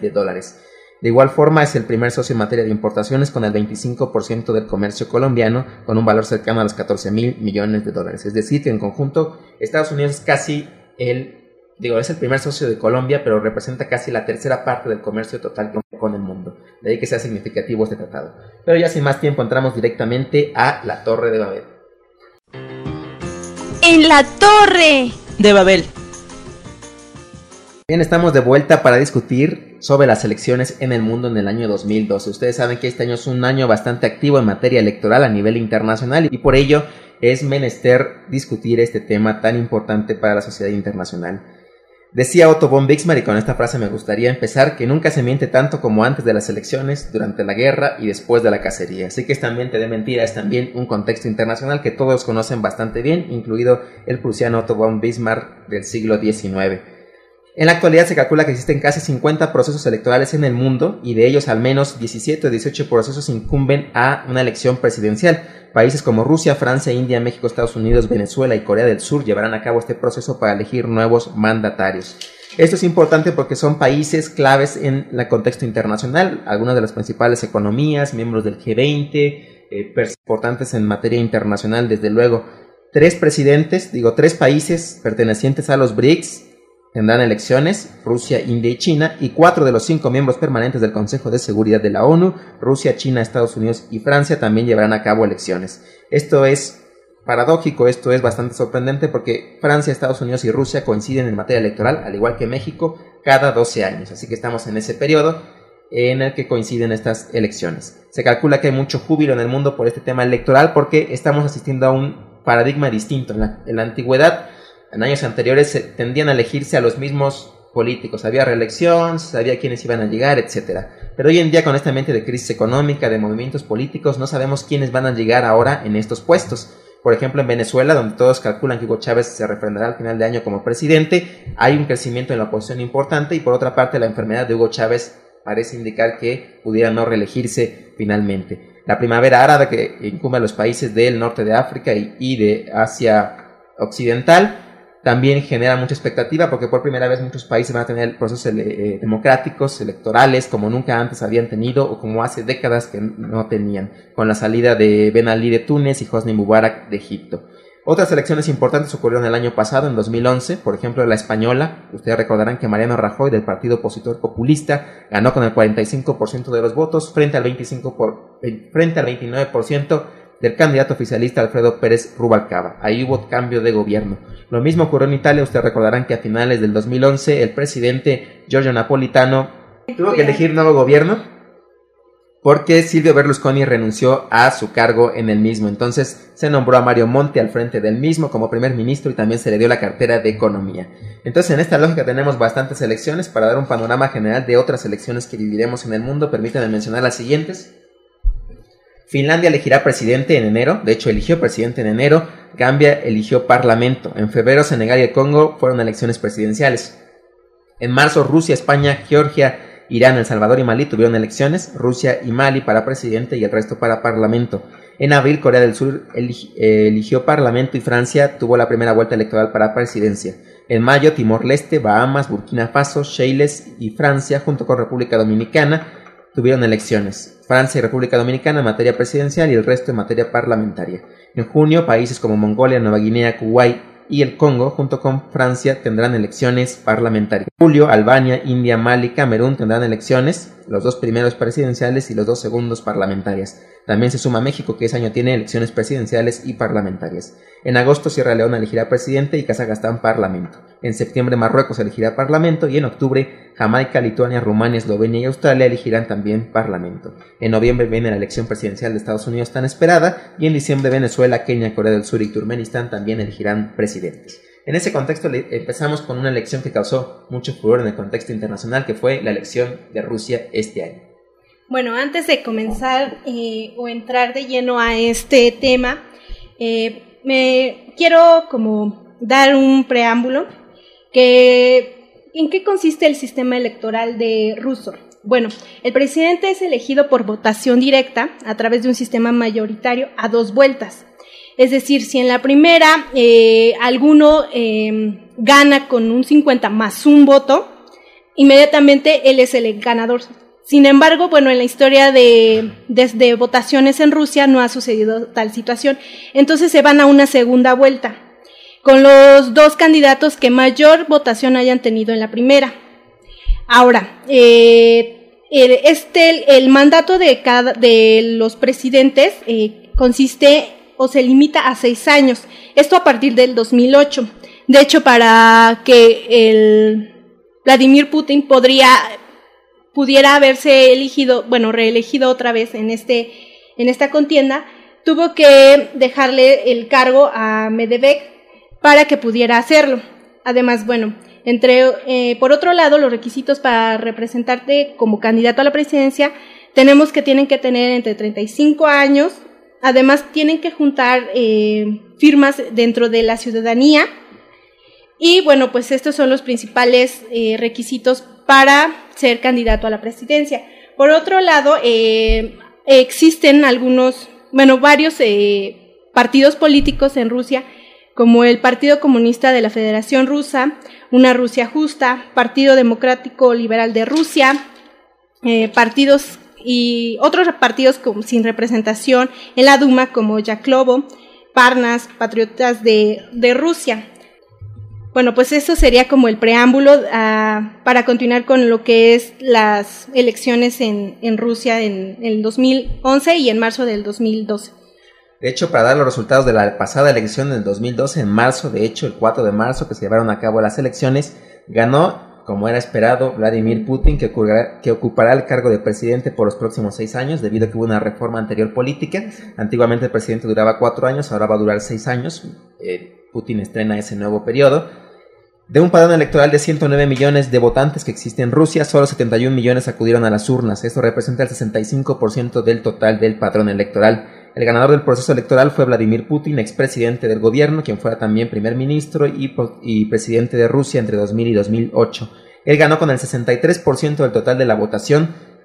De igual forma, es el primer socio en materia de importaciones con el 25% del comercio colombiano, con un valor cercano a los $14,000 millones. Es decir, que en conjunto Estados Unidos es casi es el primer socio de Colombia, pero representa casi la tercera parte del comercio total con el mundo. De ahí que sea significativo este tratado. Pero ya sin más tiempo entramos directamente a la Torre de Babel. En la Torre de Babel. Bien, estamos de vuelta para discutir sobre las elecciones en el mundo en el año 2012. Ustedes saben que este año es un año bastante activo en materia electoral a nivel internacional y por ello es menester discutir este tema tan importante para la sociedad internacional. Decía Otto von Bismarck, y con esta frase me gustaría empezar, que nunca se miente tanto como antes de las elecciones, durante la guerra y después de la cacería. Así que este ambiente de mentira es también un contexto internacional que todos conocen bastante bien, incluido el prusiano Otto von Bismarck del siglo XIX. En la actualidad se calcula que existen casi 50 procesos electorales en el mundo y de ellos al menos 17 o 18 procesos incumben a una elección presidencial. Países como Rusia, Francia, India, México, Estados Unidos, Venezuela y Corea del Sur llevarán a cabo este proceso para elegir nuevos mandatarios. Esto es importante porque son países claves en el contexto internacional, algunas de las principales economías, miembros del G20, importantes en materia internacional desde luego. Tres países pertenecientes a los BRICS tendrán elecciones, Rusia, India y China, y 4 de los 5 miembros permanentes del Consejo de Seguridad de la ONU, Rusia, China, Estados Unidos y Francia, también llevarán a cabo elecciones. Esto es paradójico, esto es bastante sorprendente porque Francia, Estados Unidos y Rusia coinciden en materia electoral, al igual que México, cada 12 años. Así que estamos en ese periodo en el que coinciden estas elecciones. Se calcula que hay mucho júbilo en el mundo por este tema electoral porque estamos asistiendo a un paradigma distinto. En la antigüedad, en años anteriores se tendían a elegirse a los mismos políticos, había reelección, sabía quiénes iban a llegar, etc. Pero hoy en día con este ambiente de crisis económica, de movimientos políticos, no sabemos quiénes van a llegar ahora en estos puestos. Por ejemplo, en Venezuela, donde todos calculan que Hugo Chávez se refrendará al final de año como presidente, hay un crecimiento en la oposición importante y por otra parte la enfermedad de Hugo Chávez parece indicar que pudiera no reelegirse finalmente. la primavera árabe que incumbe a los países del norte de África y de Asia Occidental. También genera mucha expectativa porque por primera vez muchos países van a tener procesos democráticos, electorales, como nunca antes habían tenido o como hace décadas que no tenían, con la salida de Ben Ali de Túnez y Hosni Mubarak de Egipto. Otras elecciones importantes ocurrieron el año pasado, en 2011, por ejemplo la española. Ustedes recordarán que Mariano Rajoy, del partido opositor populista, ganó con el 45% de los votos frente al 29% del candidato oficialista Alfredo Pérez Rubalcaba. Ahí hubo cambio de gobierno. Lo mismo ocurrió en Italia. Ustedes recordarán que a finales del 2011 el presidente Giorgio Napolitano tuvo que elegir nuevo gobierno porque Silvio Berlusconi renunció a su cargo en el mismo. Entonces se nombró a Mario Monti al frente del mismo como primer ministro y también se le dio la cartera de Economía. Entonces en esta lógica tenemos bastantes elecciones. Para dar un panorama general de otras elecciones que viviremos en el mundo, permítanme mencionar las siguientes. Finlandia elegirá presidente en enero, de hecho eligió presidente en enero. Gambia eligió parlamento. En febrero Senegal y el Congo fueron elecciones presidenciales. En marzo Rusia, España, Georgia, Irán, El Salvador y Malí tuvieron elecciones, Rusia y Mali para presidente y el resto para parlamento. En abril Corea del Sur eligió parlamento y Francia tuvo la primera vuelta electoral para presidencia. En mayo Timor-Leste, Bahamas, Burkina Faso, Seychelles y Francia junto con República Dominicana tuvieron elecciones. Francia y República Dominicana en materia presidencial y el resto en materia parlamentaria. En junio, países como Mongolia, Nueva Guinea, Kuwait y el Congo, junto con Francia, tendrán elecciones parlamentarias. En julio, Albania, India, Mali, Camerún tendrán elecciones, los 2 primeros presidenciales y los 2 segundos parlamentarias. También se suma México, que ese año tiene elecciones presidenciales y parlamentarias. En agosto, Sierra Leona elegirá presidente y Kazajstán parlamento. En septiembre, Marruecos elegirá parlamento y en octubre, Jamaica, Lituania, Rumania, Eslovenia y Australia elegirán también parlamento. En noviembre viene la elección presidencial de Estados Unidos tan esperada y en diciembre Venezuela, Kenia, Corea del Sur y Turkmenistán también elegirán presidentes. En ese contexto empezamos con una elección que causó mucho furor en el contexto internacional, que fue la elección de Rusia este año. Bueno, antes de comenzar o entrar de lleno a este tema, me quiero como dar un preámbulo ¿en qué consiste el sistema electoral de Rusia? Bueno, el presidente es elegido por votación directa a través de un sistema mayoritario a 2 vueltas. Es decir, si en la primera alguno gana con un 50 más un voto, inmediatamente él es el ganador. Sin embargo, bueno, en la historia desde votaciones en Rusia no ha sucedido tal situación. Entonces se van a una segunda vuelta con los 2 candidatos que mayor votación hayan tenido en la primera. Ahora, el mandato de los presidentes consiste o se limita a 6 años. Esto a partir del 2008. De hecho, para que Vladimir Putin pudiera haberse reelegido otra vez en esta contienda, tuvo que dejarle el cargo a Medvedev para que pudiera hacerlo. Además, bueno, por otro lado, los requisitos para representarte como candidato a la presidencia tienen que tener entre 35 años, además tienen que juntar firmas dentro de la ciudadanía y bueno, pues estos son los principales requisitos para ser candidato a la presidencia. Por otro lado, existen varios partidos políticos en Rusia, como el Partido Comunista de la Federación Rusa, Una Rusia Justa, Partido Democrático Liberal de Rusia, partidos y otros partidos sin representación en la Duma, como Yaklovo, Parnas, Patriotas de Rusia. Bueno, pues eso sería como el preámbulo para continuar con lo que es las elecciones en Rusia en el 2011 y en marzo del 2012. De hecho, para dar los resultados de la pasada elección del 2012, en marzo, de hecho, el 4 de marzo que se llevaron a cabo las elecciones, ganó, como era esperado, Vladimir Putin, que ocupará el cargo de presidente por los próximos 6 años, debido a que hubo una reforma anterior política. Antiguamente el presidente duraba 4 años, ahora va a durar 6 años. Putin estrena ese nuevo periodo. De un padrón electoral de 109 millones de votantes que existe en Rusia, solo 71 millones acudieron a las urnas. Esto representa el 65% del total del padrón electoral. El ganador del proceso electoral fue Vladimir Putin, expresidente del gobierno, quien fuera también primer ministro y presidente de Rusia entre 2000 y 2008. Él ganó con el 63% del total de la votación,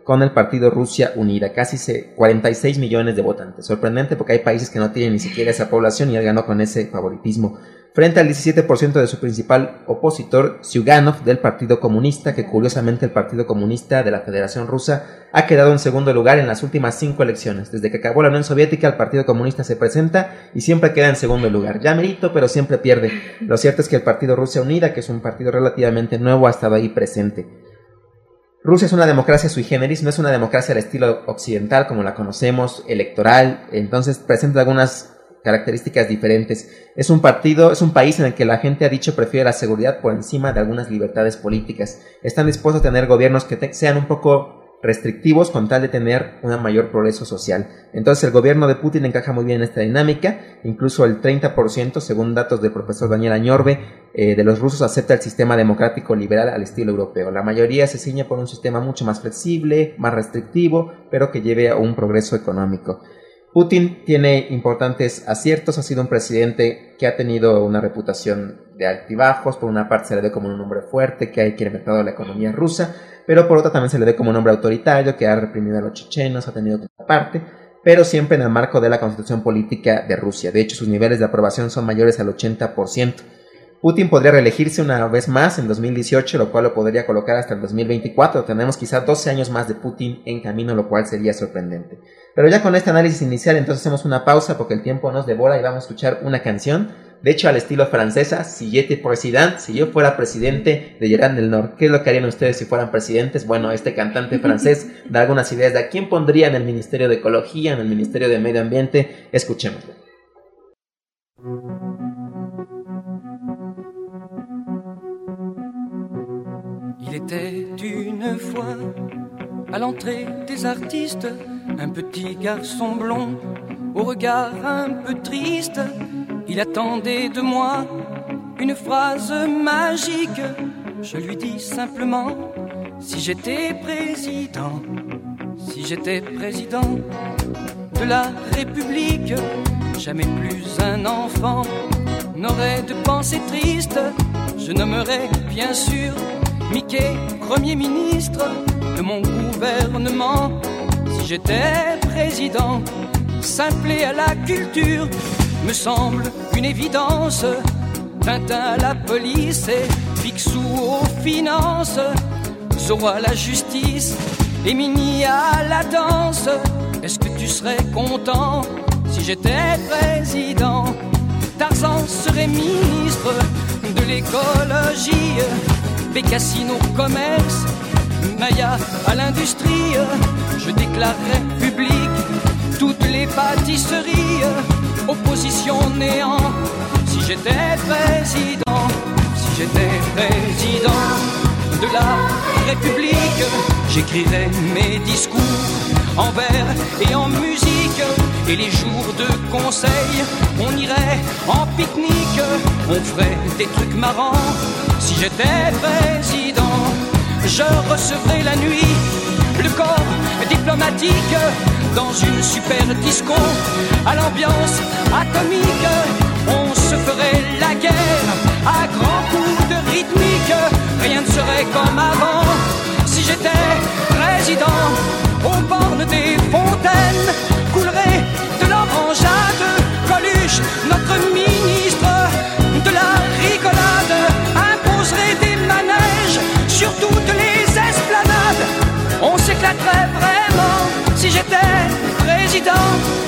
con el partido Rusia Unida, casi 46 millones de votantes. Sorprendente porque hay países que no tienen ni siquiera esa población y él ganó con ese favoritismo. Frente al 17% de su principal opositor, Zyuganov, del Partido Comunista, que curiosamente el Partido Comunista de la Federación Rusa ha quedado en segundo lugar en las últimas 5 elecciones. Desde que acabó la Unión Soviética, el Partido Comunista se presenta y siempre queda en segundo lugar. Ya merito, pero siempre pierde. Lo cierto es que el Partido Rusia Unida, que es un partido relativamente nuevo, ha estado ahí presente. Rusia es una democracia sui generis, no es una democracia al estilo occidental como la conocemos, electoral, entonces presenta algunas características diferentes. Es un país en el que la gente ha dicho prefiere la seguridad por encima de algunas libertades políticas. Están dispuestos a tener gobiernos que sean un poco restrictivos con tal de tener un mayor progreso social. Entonces el gobierno de Putin encaja muy bien en esta dinámica, incluso el 30%, según datos del profesor Daniel Añorbe, de los rusos acepta el sistema democrático liberal al estilo europeo. La mayoría se ciñe por un sistema mucho más flexible, más restrictivo, pero que lleve a un progreso económico. Putin tiene importantes aciertos, ha sido un presidente que ha tenido una reputación de altibajos. Por una parte se le ve como un hombre fuerte que ha incrementado la economía rusa, pero por otra también se le ve como un hombre autoritario que ha reprimido a los chechenos, ha tenido que parte, pero siempre en el marco de la constitución política de Rusia. De hecho, sus niveles de aprobación son mayores al 80%. Putin podría reelegirse una vez más en 2018, lo cual lo podría colocar hasta el 2024. Tenemos quizá 12 años más de Putin en camino, lo cual sería sorprendente. Pero ya con este análisis inicial, entonces hacemos una pausa porque el tiempo nos devora y vamos a escuchar una canción, de hecho al estilo francesa, Si j'étais président, si yo fuera presidente, de Gerard del Nord. ¿Qué es lo que harían ustedes si fueran presidentes? Bueno, este cantante francés da algunas ideas de a quién pondría en el Ministerio de Ecología, en el Ministerio de Medio Ambiente. Escuchémoslo. Il était une fois à l'entrée des artistes un petit garçon blond au regard un peu triste. Il attendait de moi une phrase magique. Je lui dis simplement si j'étais président de la République, jamais plus un enfant n'aurait de pensée triste. Je nommerais bien sûr Mickey, Premier ministre de mon gouvernement. Si j'étais président, simpler à la culture me semble une évidence. Tintin à la police et Picsou aux finances, Zorro à la justice et Minnie à la danse. Est-ce que tu serais content si j'étais président? Tarzan serait ministre de l'écologie, Bécassine au commerce, Maya à l'industrie. Je déclarerais public toutes les pâtisseries. Opposition néant, si j'étais président de la République, j'écrirais mes discours en vers et en musique. Et les jours de conseil, on irait en pique-nique, on ferait des trucs marrants. Si j'étais président, je recevrais la nuit le corps diplomatique dans une super disco à l'ambiance atomique. On se ferait la guerre à grands coups de rythmique. Rien ne serait comme avant. Si j'étais président, aux bornes des fontaines coulerait de l'orangeade. Coluche, notre ministre de la rigolade, imposerait des manèges sur toutes les esplanades. On s'éclaterait vraiment si j'étais président.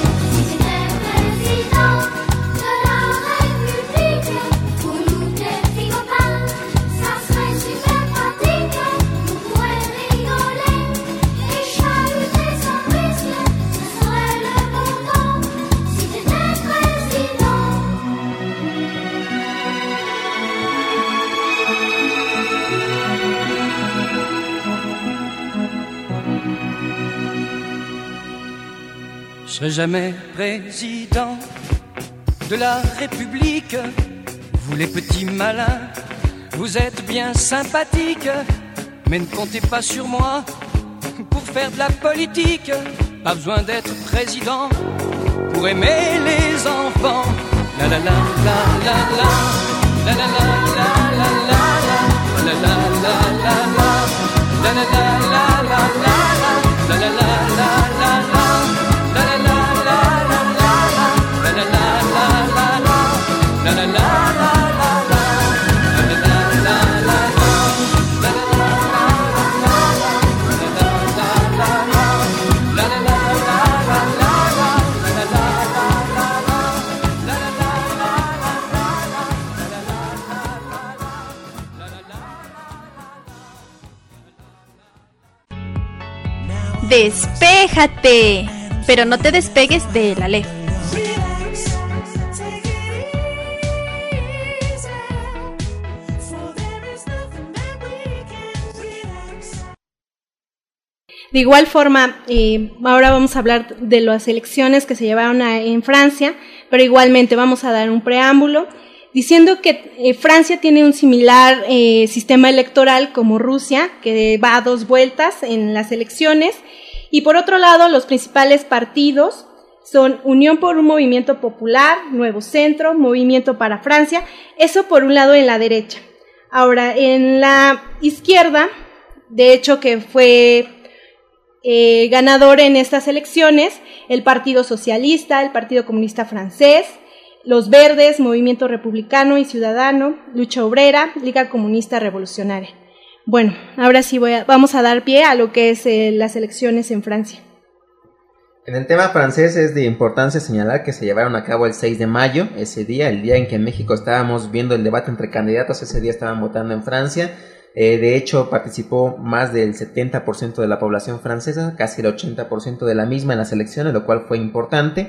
Je serai jamais président de la République. Vous les petits malins, vous êtes bien sympathiques, mais ne comptez pas sur moi pour faire de la politique. Pas besoin d'être président pour aimer les enfants. La la la la la la, la la la la la la, la la la la la, la la la la la la. ¡Despéjate! Pero no te despegues de la Aleph. De igual forma, ahora vamos a hablar de las elecciones que se llevaron en Francia, pero igualmente vamos a dar un preámbulo diciendo que Francia tiene un similar sistema electoral como Rusia, que va a 2 vueltas en las elecciones, y por otro lado los principales partidos son Unión por un Movimiento Popular, Nuevo Centro, Movimiento para Francia, eso por un lado en la derecha. Ahora, en la izquierda, de hecho que fue ganador en estas elecciones, el Partido Socialista, el Partido Comunista Francés, los Verdes, Movimiento Republicano y Ciudadano, Lucha Obrera, Liga Comunista Revolucionaria. Bueno, ahora sí vamos a dar pie a lo que es las elecciones en Francia. En el tema francés es de importancia señalar que se llevaron a cabo el 6 de mayo, ese día, el día en que en México estábamos viendo el debate entre candidatos, ese día estaban votando en Francia. De hecho, participó más del 70% de la población francesa, casi el 80% de la misma en las elecciones, lo cual fue importante.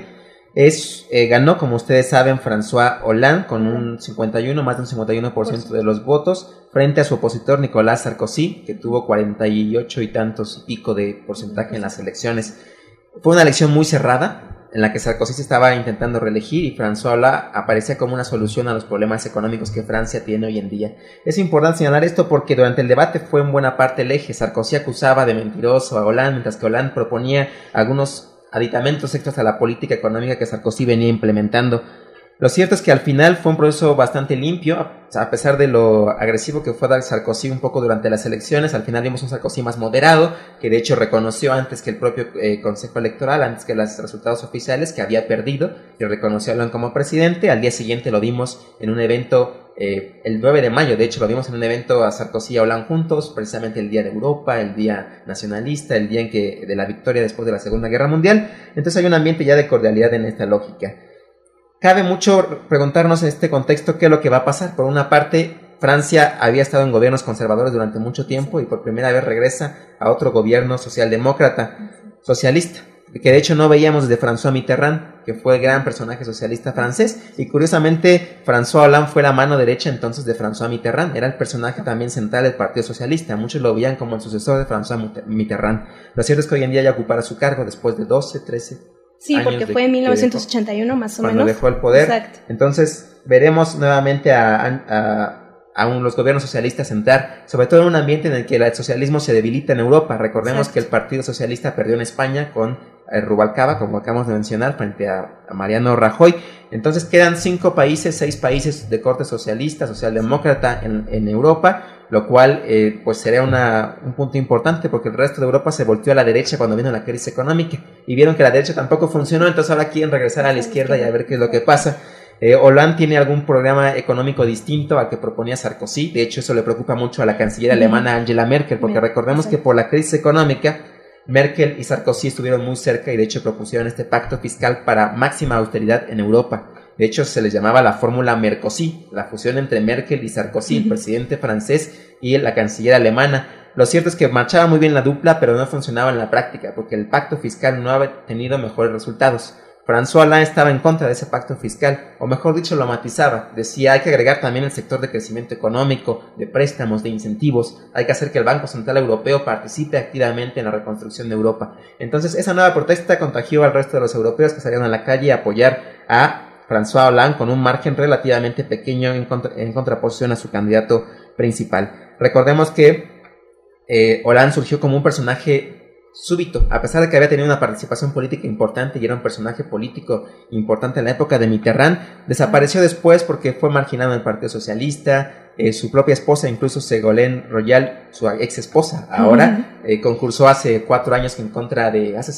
Ganó, como ustedes saben, François Hollande con más de un 51% de los votos, frente a su opositor Nicolas Sarkozy, que tuvo 48 y tantos y pico de porcentaje en las elecciones. Fue una elección muy cerrada, en la que Sarkozy se estaba intentando reelegir y François Hollande aparecía como una solución a los problemas económicos que Francia tiene hoy en día. Es importante señalar esto porque durante el debate fue en buena parte el eje. Sarkozy acusaba de mentiroso a Hollande, mientras que Hollande proponía algunos aditamentos extras a la política económica que Sarkozy venía implementando. Lo cierto es que al final fue un proceso bastante limpio, a pesar de lo agresivo que fue dar Sarkozy un poco durante las elecciones. Al final vimos un Sarkozy más moderado, que de hecho reconoció antes que el propio Consejo Electoral, antes que los resultados oficiales, que había perdido, y reconoció a Hollande como presidente. Al día siguiente lo vimos en un evento, el 9 de mayo, de hecho lo vimos en un evento a Sarkozy y a Hollande juntos, precisamente el Día de Europa, el Día Nacionalista, el día de la victoria después de la Segunda Guerra Mundial. Entonces hay un ambiente ya de cordialidad en esta lógica. Cabe mucho preguntarnos en este contexto qué es lo que va a pasar. Por una parte, Francia había estado en gobiernos conservadores durante mucho tiempo y por primera vez regresa a otro gobierno socialdemócrata, socialista, que de hecho no veíamos desde François Mitterrand, que fue el gran personaje socialista francés, y curiosamente François Hollande fue la mano derecha entonces de François Mitterrand, era el personaje también central del Partido Socialista, muchos lo veían como el sucesor de François Mitterrand. Lo cierto es que hoy en día ya ocupara su cargo después de 12, 13 Sí, porque fue en 1981 más o menos. Cuando dejó el poder. Exacto. Entonces veremos nuevamente a los gobiernos socialistas entrar, sobre todo en un ambiente en el que el socialismo se debilita en Europa. Recordemos que el Partido Socialista perdió en España con Rubalcaba, como acabamos de mencionar, frente a Mariano Rajoy. Entonces quedan 6 países de corte socialista, socialdemócrata en Europa, lo cual pues sería un punto importante porque el resto de Europa se volteó a la derecha cuando vino la crisis económica y vieron que la derecha tampoco funcionó, entonces ahora quieren regresar a la izquierda y a ver qué es lo que pasa. Hollande tiene algún programa económico distinto al que proponía Sarkozy. De hecho, eso le preocupa mucho a la canciller alemana Angela Merkel, porque recordemos que por la crisis económica Merkel y Sarkozy estuvieron muy cerca y de hecho propusieron este pacto fiscal para máxima austeridad en Europa. De hecho, se les llamaba la fórmula Mercosí, la fusión entre Merkel y Sarkozy, el presidente francés y la canciller alemana. Lo cierto es que marchaba muy bien la dupla, pero no funcionaba en la práctica, porque el pacto fiscal no había tenido mejores resultados. François Hollande estaba en contra de ese pacto fiscal, o mejor dicho, lo matizaba. Decía, hay que agregar también el sector de crecimiento económico, de préstamos, de incentivos. Hay que hacer que el Banco Central Europeo participe activamente en la reconstrucción de Europa. Entonces, esa nueva protesta contagió al resto de los europeos que salieron a la calle a apoyar a François Hollande con un margen relativamente pequeño en contraposición a su candidato principal. Recordemos que Hollande surgió como un personaje súbito, a pesar de que había tenido una participación política importante y era un personaje político importante en la época de Mitterrand, desapareció después porque fue marginado en el Partido Socialista. Su propia esposa, incluso Ségolène Royal, su ex esposa, ahora concursó hace 5 años en contra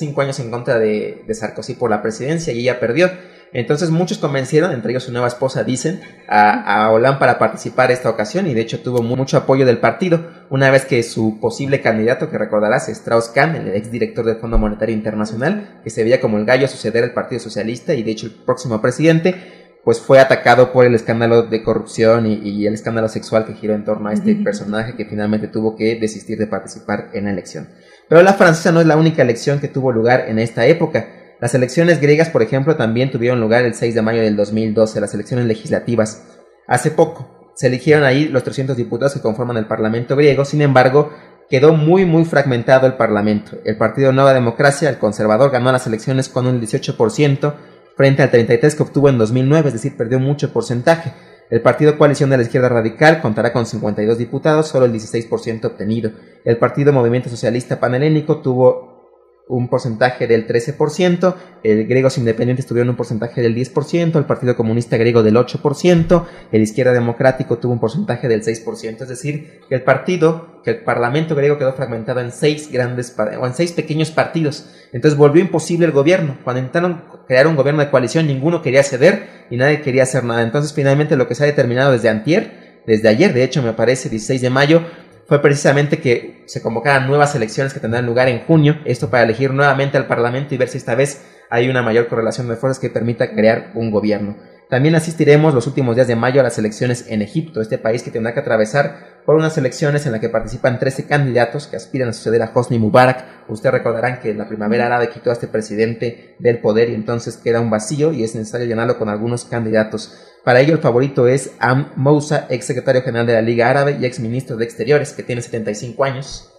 de Sarkozy por la presidencia y ella perdió. Entonces muchos convencieron, entre ellos su nueva esposa, dicen, a Hollande para participar esta ocasión y de hecho tuvo mucho apoyo del partido, una vez que su posible candidato, que recordarás, Strauss-Kahn, el exdirector del Fondo Monetario Internacional, que se veía como el gallo a suceder al Partido Socialista y de hecho el próximo presidente, pues fue atacado por el escándalo de corrupción y el escándalo sexual que giró en torno a este personaje que finalmente tuvo que desistir de participar en la elección. Pero la francesa no es la única elección que tuvo lugar en esta época. Las elecciones griegas, por ejemplo, también tuvieron lugar el 6 de mayo del 2012, las elecciones legislativas. Hace poco se eligieron ahí los 300 diputados que conforman el Parlamento griego. Sin embargo, quedó muy fragmentado el Parlamento. El Partido Nueva Democracia, el conservador, ganó las elecciones con un 18% frente al 33% que obtuvo en 2009, es decir, perdió mucho porcentaje. El Partido Coalición de la Izquierda Radical contará con 52 diputados, solo el 16% obtenido. El Partido Movimiento Socialista Panhelénico tuvo un porcentaje del 13%, el Griegos Independientes tuvieron un porcentaje del 10%, el Partido Comunista Griego del 8%, el Izquierda Democrático tuvo un porcentaje del 6%, es decir, que el Parlamento griego quedó fragmentado en 6 pequeños partidos. Entonces volvió imposible el gobierno. Cuando intentaron crear un gobierno de coalición, ninguno quería ceder y nadie quería hacer nada. Entonces finalmente lo que se ha determinado desde ayer, de hecho me parece 16 de mayo, fue precisamente que se convocaran nuevas elecciones que tendrán lugar en junio, esto para elegir nuevamente al Parlamento y ver si esta vez hay una mayor correlación de fuerzas que permita crear un gobierno. También asistiremos los últimos días de mayo a las elecciones en Egipto, este país que tendrá que atravesar por unas elecciones en las que participan 13 candidatos que aspiran a suceder a Hosni Mubarak. Ustedes recordarán que la primavera árabe quitó a este presidente del poder y entonces queda un vacío y es necesario llenarlo con algunos candidatos. Para ello el favorito es Am Moussa, ex secretario general de la Liga Árabe y ex ministro de Exteriores, que tiene 75 años.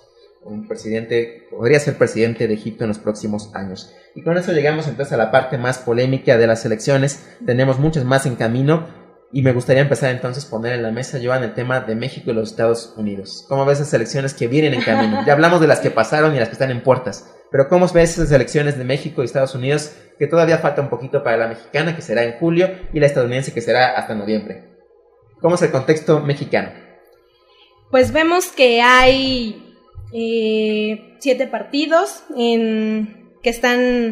Podría ser presidente de Egipto en los próximos años. Y con eso llegamos entonces a la parte más polémica de las elecciones. Tenemos muchas más en camino y me gustaría empezar entonces a poner en la mesa, Joan, el tema de México y los Estados Unidos. ¿Cómo ves esas elecciones que vienen en camino? Ya hablamos de las que pasaron y las que están en puertas, pero ¿cómo ves esas elecciones de México y Estados Unidos que todavía falta un poquito para la mexicana, que será en julio, y la estadounidense, que será hasta noviembre? ¿Cómo es el contexto mexicano? Pues vemos que hay 7 partidos que están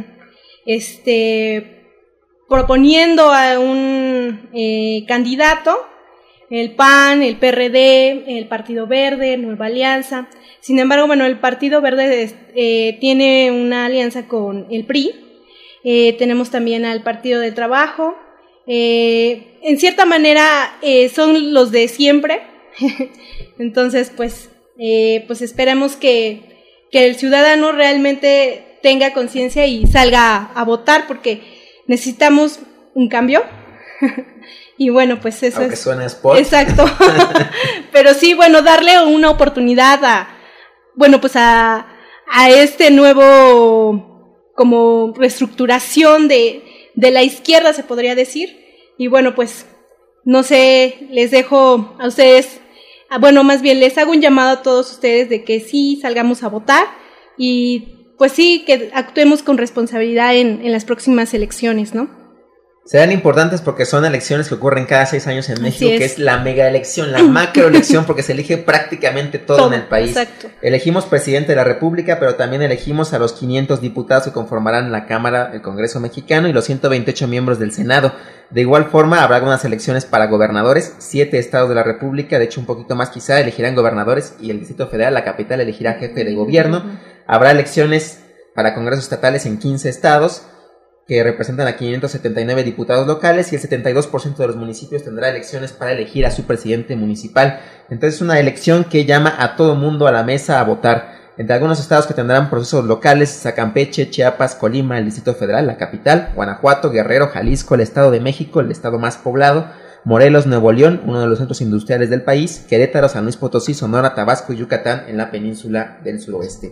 proponiendo a un candidato: el PAN, el PRD, el Partido Verde, Nueva Alianza. Sin embargo, el Partido Verde tiene una alianza con el PRI. Tenemos también al Partido del Trabajo. En cierta manera son los de siempre. Entonces, pues esperemos que el ciudadano realmente tenga conciencia y salga a votar, porque necesitamos un cambio. Y bueno, pues eso aunque suena spot. Exacto. Pero sí, darle una oportunidad a este nuevo como reestructuración de la izquierda, se podría decir. Y pues no sé, les dejo a ustedes, más bien les hago un llamado a todos ustedes de que sí salgamos a votar y pues sí, que actuemos con responsabilidad en las próximas elecciones, ¿no? Serán importantes porque son elecciones que ocurren cada 6 años en México, que es la mega elección, la macro elección, porque se elige prácticamente todo en el país. Exacto. Elegimos presidente de la República, pero también elegimos a los 500 diputados que conformarán la Cámara del Congreso Mexicano y los 128 miembros del Senado. De igual forma, habrá algunas elecciones para gobernadores. 7 estados de la República, de hecho un poquito más quizá, elegirán gobernadores, y el Distrito Federal, la capital, elegirá jefe de gobierno. Habrá elecciones para congresos estatales en 15 estados, que representan a 579 diputados locales, y el 72% de los municipios tendrá elecciones para elegir a su presidente municipal. Entonces es una elección que llama a todo mundo a la mesa a votar. Entre algunos estados que tendrán procesos locales está Campeche, Chiapas, Colima, el Distrito Federal, la capital, Guanajuato, Guerrero, Jalisco, el Estado de México, el estado más poblado, Morelos, Nuevo León, uno de los centros industriales del país, Querétaro, San Luis Potosí, Sonora, Tabasco y Yucatán en la península del suroeste.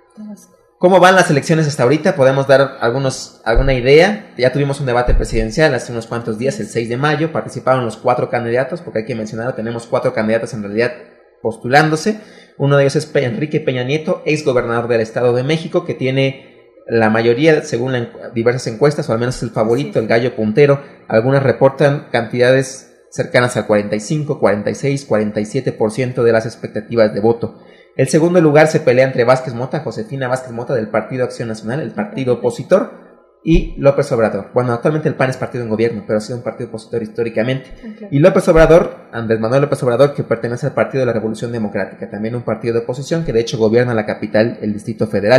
¿Cómo van las elecciones hasta ahorita? Podemos dar alguna idea. Ya tuvimos un debate presidencial hace unos cuantos días, el 6 de mayo. Participaron los 4 candidatos, porque hay que mencionarlo, tenemos 4 candidatos en realidad postulándose. Uno de ellos es Enrique Peña Nieto, ex gobernador del Estado de México, que tiene la mayoría, según diversas encuestas, o al menos es el favorito, el gallo puntero. Algunas reportan cantidades cercanas al 45, 46, 47% de las expectativas de voto. El segundo lugar se pelea entre Josefina Vázquez Mota del Partido Acción Nacional, el partido opositor, y López Obrador. Actualmente el PAN es partido en gobierno, pero ha sido un partido opositor históricamente. Okay. Y López Obrador, Andrés Manuel López Obrador, que pertenece al Partido de la Revolución Democrática, también un partido de oposición que de hecho gobierna la capital, el Distrito Federal.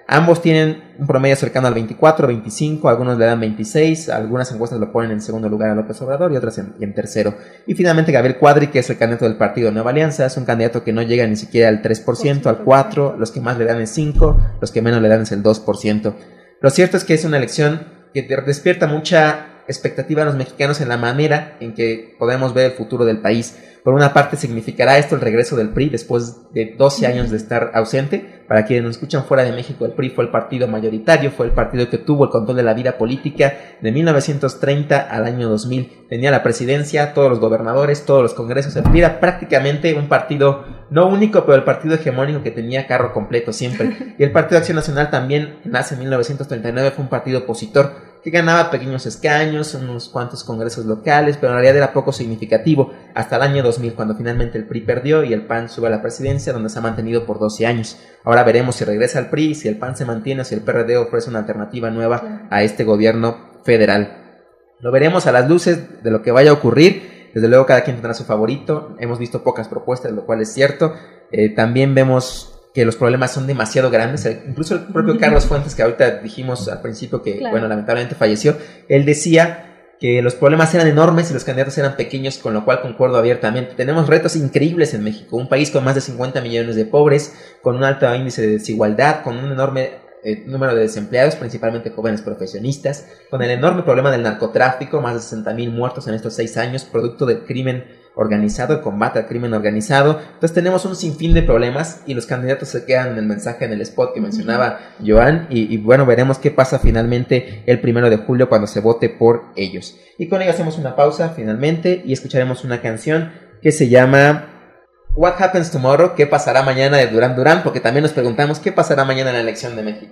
Ambos tienen un promedio cercano al 24, 25, algunos le dan 26, algunas encuestas lo ponen en segundo lugar a López Obrador y otras en tercero. Y finalmente Gabriel Cuadri, que es el candidato del partido Nueva Alianza, es un candidato que no llega ni siquiera al 3%, al 4%, los que más le dan es 5%, los que menos le dan es el 2%. Lo cierto es que es una elección que despierta mucha expectativa a los mexicanos en la manera en que podemos ver el futuro del país. Por una parte, significará esto el regreso del PRI después de 12 años de estar ausente. Para quienes nos escuchan fuera de México, el PRI fue el partido mayoritario, fue el partido que tuvo el control de la vida política de 1930 al año 2000. Tenía la presidencia, todos los gobernadores, todos los congresos. El PRI era prácticamente un partido no único, pero el partido hegemónico que tenía carro completo siempre. Y el Partido de Acción Nacional también nace en 1939, fue un partido opositor que ganaba pequeños escaños, unos cuantos congresos locales, pero en realidad era poco significativo, hasta el año 2000, cuando finalmente el PRI perdió y el PAN sube a la presidencia, donde se ha mantenido por 12 años. Ahora veremos si regresa el PRI, si el PAN se mantiene o si el PRD ofrece una alternativa nueva a este gobierno federal. Lo veremos a las luces de lo que vaya a ocurrir. Desde luego cada quien tendrá su favorito. Hemos visto pocas propuestas, lo cual es cierto. También vemos que los problemas son demasiado grandes. Incluso el propio Carlos Fuentes, que ahorita dijimos al principio que, bueno, lamentablemente falleció, él decía que los problemas eran enormes y los candidatos eran pequeños, con lo cual concuerdo abiertamente. Tenemos retos increíbles en México, un país con más de 50 millones de pobres, con un alto índice de desigualdad, con un enorme número de desempleados, principalmente jóvenes profesionistas, con el enorme problema del narcotráfico, más de 60,000 muertos en estos 6 años, producto del crimen organizado, el combate al crimen organizado. Entonces tenemos un sinfín de problemas y los candidatos se quedan en el mensaje, en el spot que mencionaba Joan, y bueno, veremos qué pasa finalmente el 1 de julio cuando se vote por ellos. Y con ello hacemos una pausa finalmente y escucharemos una canción que se llama What Happens Tomorrow, ¿qué pasará mañana?, de Duran Duran, porque también nos preguntamos qué pasará mañana en la elección de México.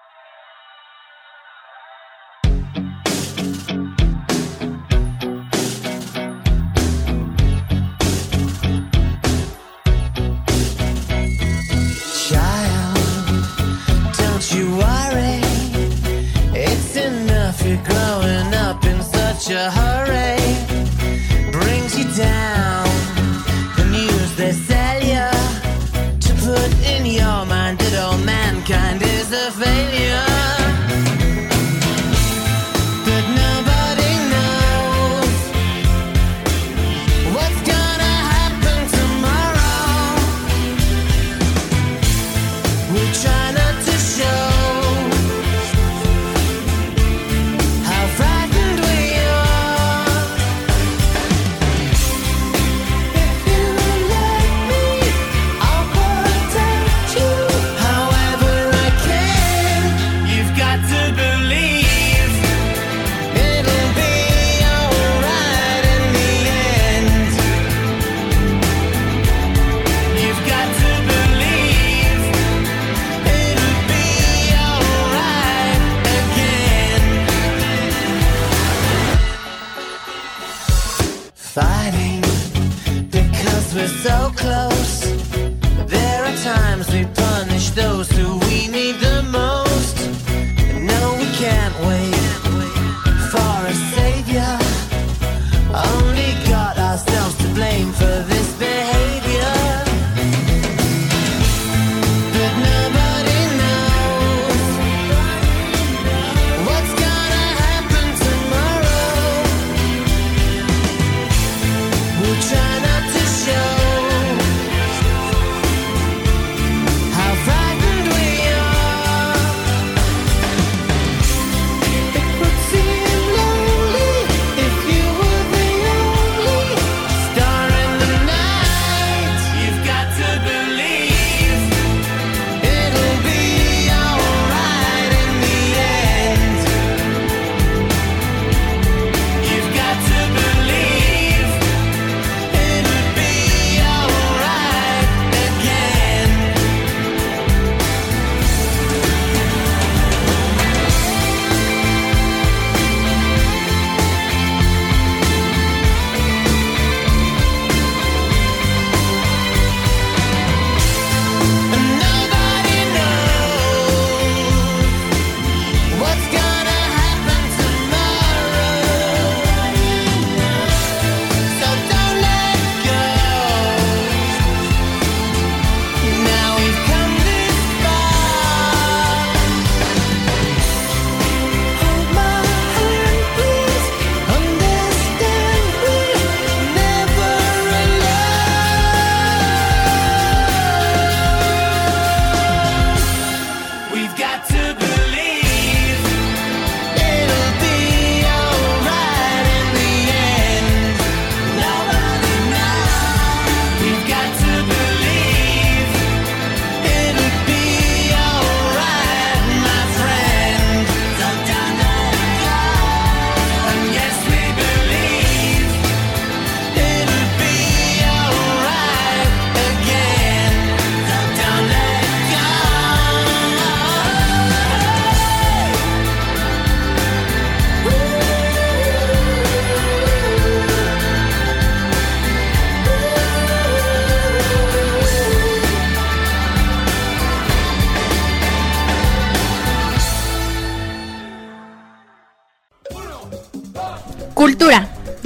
A hurry brings you down. The news they sell you to put in your mind that all mankind is a failure. But nobody knows what's gonna happen tomorrow. We try not to show how frightened we are. Fighting because we're so close. There are times we punish those who we need the most. No, we can't wait for a savior. Only got ourselves to blame for this behavior. But nobody knows what's gonna happen tomorrow. We'll try not to show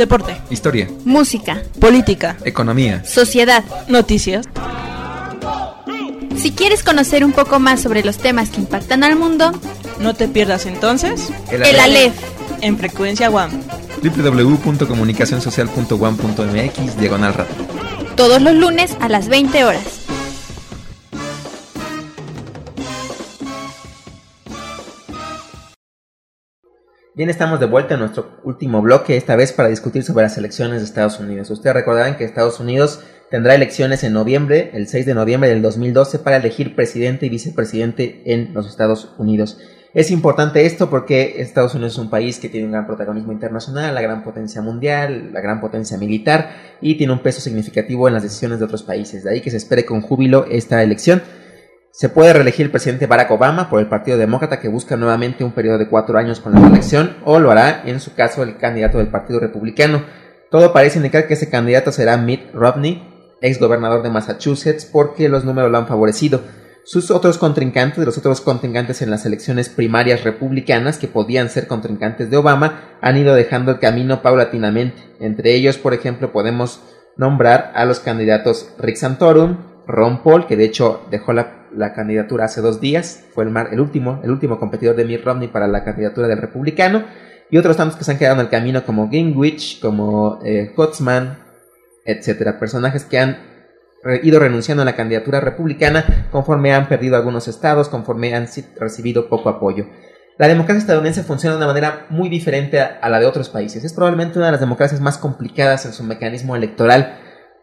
deporte, historia, música, política, economía, sociedad, noticias. Si quieres conocer un poco más sobre los temas que impactan al mundo, no te pierdas entonces el Aleph en Frecuencia UAM. www.comunicacionsocial.uam.mx/radio. Todos los lunes a las 20 horas. Bien, estamos de vuelta en nuestro último bloque, esta vez para discutir sobre las elecciones de Estados Unidos. Ustedes recordarán que Estados Unidos tendrá elecciones en noviembre, el 6 de noviembre del 2012, para elegir presidente y vicepresidente en los Estados Unidos. Es importante esto porque Estados Unidos es un país que tiene un gran protagonismo internacional, la gran potencia mundial, la gran potencia militar y tiene un peso significativo en las decisiones de otros países. De ahí que se espere con júbilo esta elección. Se puede reelegir el presidente Barack Obama por el Partido Demócrata, que busca nuevamente un periodo de 4 años con la reelección, o lo hará en su caso el candidato del Partido Republicano. Todo parece indicar que ese candidato será Mitt Romney, ex gobernador de Massachusetts, porque los números lo han favorecido. Los otros contrincantes en las elecciones primarias republicanas, que podían ser contrincantes de Obama, han ido dejando el camino paulatinamente. Entre ellos, por ejemplo, podemos nombrar a los candidatos Rick Santorum, Ron Paul, que de hecho dejó la candidatura hace 2 días, fue el último competidor de Mitt Romney para la candidatura del republicano, y otros tantos que se han quedado en el camino como Gingrich, como Hotzman, etcétera, personajes que han ido renunciando a la candidatura republicana conforme han perdido algunos estados, conforme han recibido poco apoyo. La democracia estadounidense funciona de una manera muy diferente a la de otros países. Es probablemente una de las democracias más complicadas en su mecanismo electoral,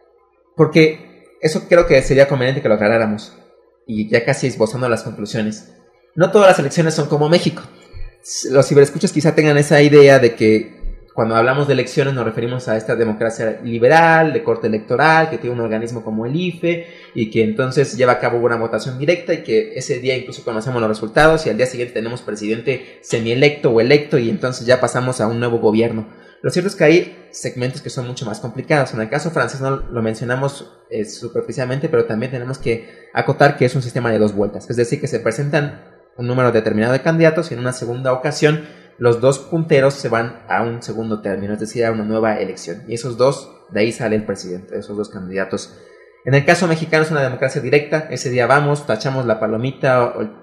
porque eso creo que sería conveniente que lo aclaráramos, y ya casi esbozando las conclusiones. No todas las elecciones son como México. Los ciberescuchas quizá tengan esa idea de que cuando hablamos de elecciones nos referimos a esta democracia liberal, de corte electoral, que tiene un organismo como el IFE y que entonces lleva a cabo una votación directa y que ese día incluso conocemos los resultados y al día siguiente tenemos presidente semielecto o electo y entonces ya pasamos a un nuevo gobierno. Lo cierto es que hay segmentos que son mucho más complicados. En el caso francés no lo mencionamos superficialmente, pero también tenemos que acotar que es un sistema de 2 vueltas. Es decir, que se presentan un número determinado de candidatos y en una segunda ocasión los 2 punteros se van a un segundo término, es decir, a una nueva elección. Y esos 2, de ahí sale el presidente, esos 2 candidatos. En el caso mexicano es una democracia directa. Ese día vamos, tachamos la palomita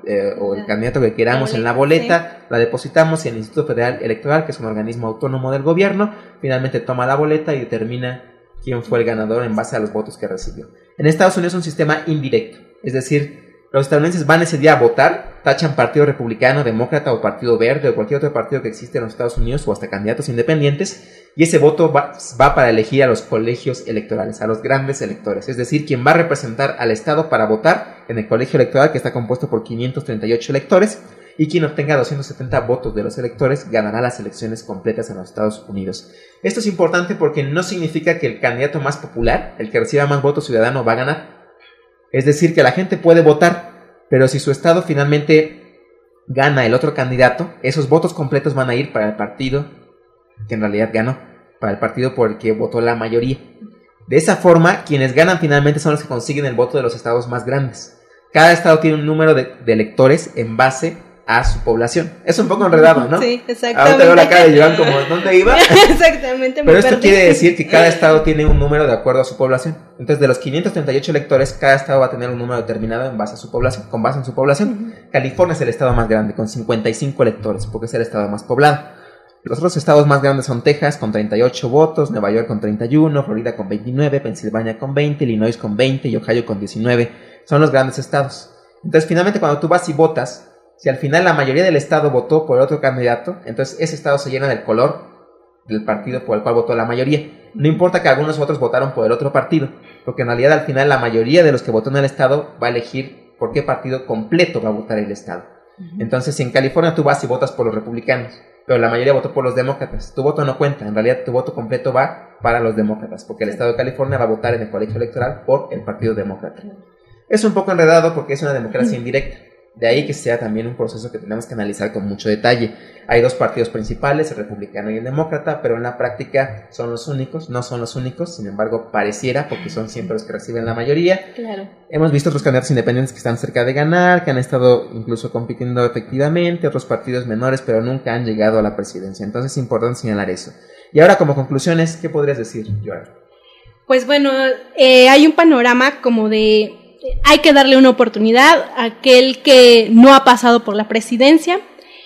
o el candidato que queramos en la boleta, sí, la depositamos y el Instituto Federal Electoral, que es un organismo autónomo del gobierno, finalmente toma la boleta y determina quién fue el ganador en base a los votos que recibió. En Estados Unidos es un sistema indirecto, es decir, los estadounidenses van ese día a votar, tachan Partido Republicano, Demócrata o Partido Verde o cualquier otro partido que existe en los Estados Unidos o hasta candidatos independientes, y ese voto va para elegir a los colegios electorales, a los grandes electores, es decir, quien va a representar al estado para votar en el colegio electoral, que está compuesto por 538 electores, y quien obtenga 270 votos de los electores ganará las elecciones completas en los Estados Unidos. Esto es importante porque no significa que el candidato más popular, el que reciba más votos ciudadanos, va a ganar. Es decir, que la gente puede votar, pero si su estado finalmente gana el otro candidato, esos votos completos van a ir para el partido que en realidad ganó, para el partido por el que votó la mayoría. De esa forma, quienes ganan finalmente son los que consiguen el voto de los estados más grandes. Cada estado tiene un número de electores en base a su población. Es un poco enredado, ¿no? Sí, exactamente. Ahora te veo la cara de Joan como, ¿dónde iba? Exactamente. Pero esto quiere decir que cada estado tiene un número de acuerdo a su población. Entonces, de los 538 electores, cada estado va a tener un número determinado en base a su población, con base en su población. California es el estado más grande, con 55 electores, porque es el estado más poblado. Los otros estados más grandes son Texas, con 38 votos, Nueva York con 31, Florida con 29, Pensilvania con 20, Illinois con 20 y Ohio con 19. Son los grandes estados. Entonces, finalmente, cuando tú vas y votas, si al final la mayoría del estado votó por el otro candidato, entonces ese estado se llena del color del partido por el cual votó la mayoría. No importa que algunos otros votaron por el otro partido, porque en realidad al final la mayoría de los que votó en el estado va a elegir por qué partido completo va a votar el estado. Entonces, si en California tú vas y votas por los republicanos, pero la mayoría votó por los demócratas, tu voto no cuenta, en realidad tu voto completo va para los demócratas, porque el estado de California va a votar en el colegio electoral por el partido demócrata. Es un poco enredado porque es una democracia indirecta. De ahí que sea también un proceso que tenemos que analizar con mucho detalle. Hay 2 partidos principales, el republicano y el demócrata, pero en la práctica son los únicos, no son los únicos, sin embargo pareciera, porque son siempre los que reciben la mayoría. Claro. Hemos visto otros candidatos independientes que están cerca de ganar, que han estado incluso compitiendo efectivamente, otros partidos menores, pero nunca han llegado a la presidencia. Entonces es importante señalar eso. Y ahora, como conclusiones, ¿qué podrías decir, Joana? Pues bueno, hay un panorama como de hay que darle una oportunidad a aquel que no ha pasado por la presidencia.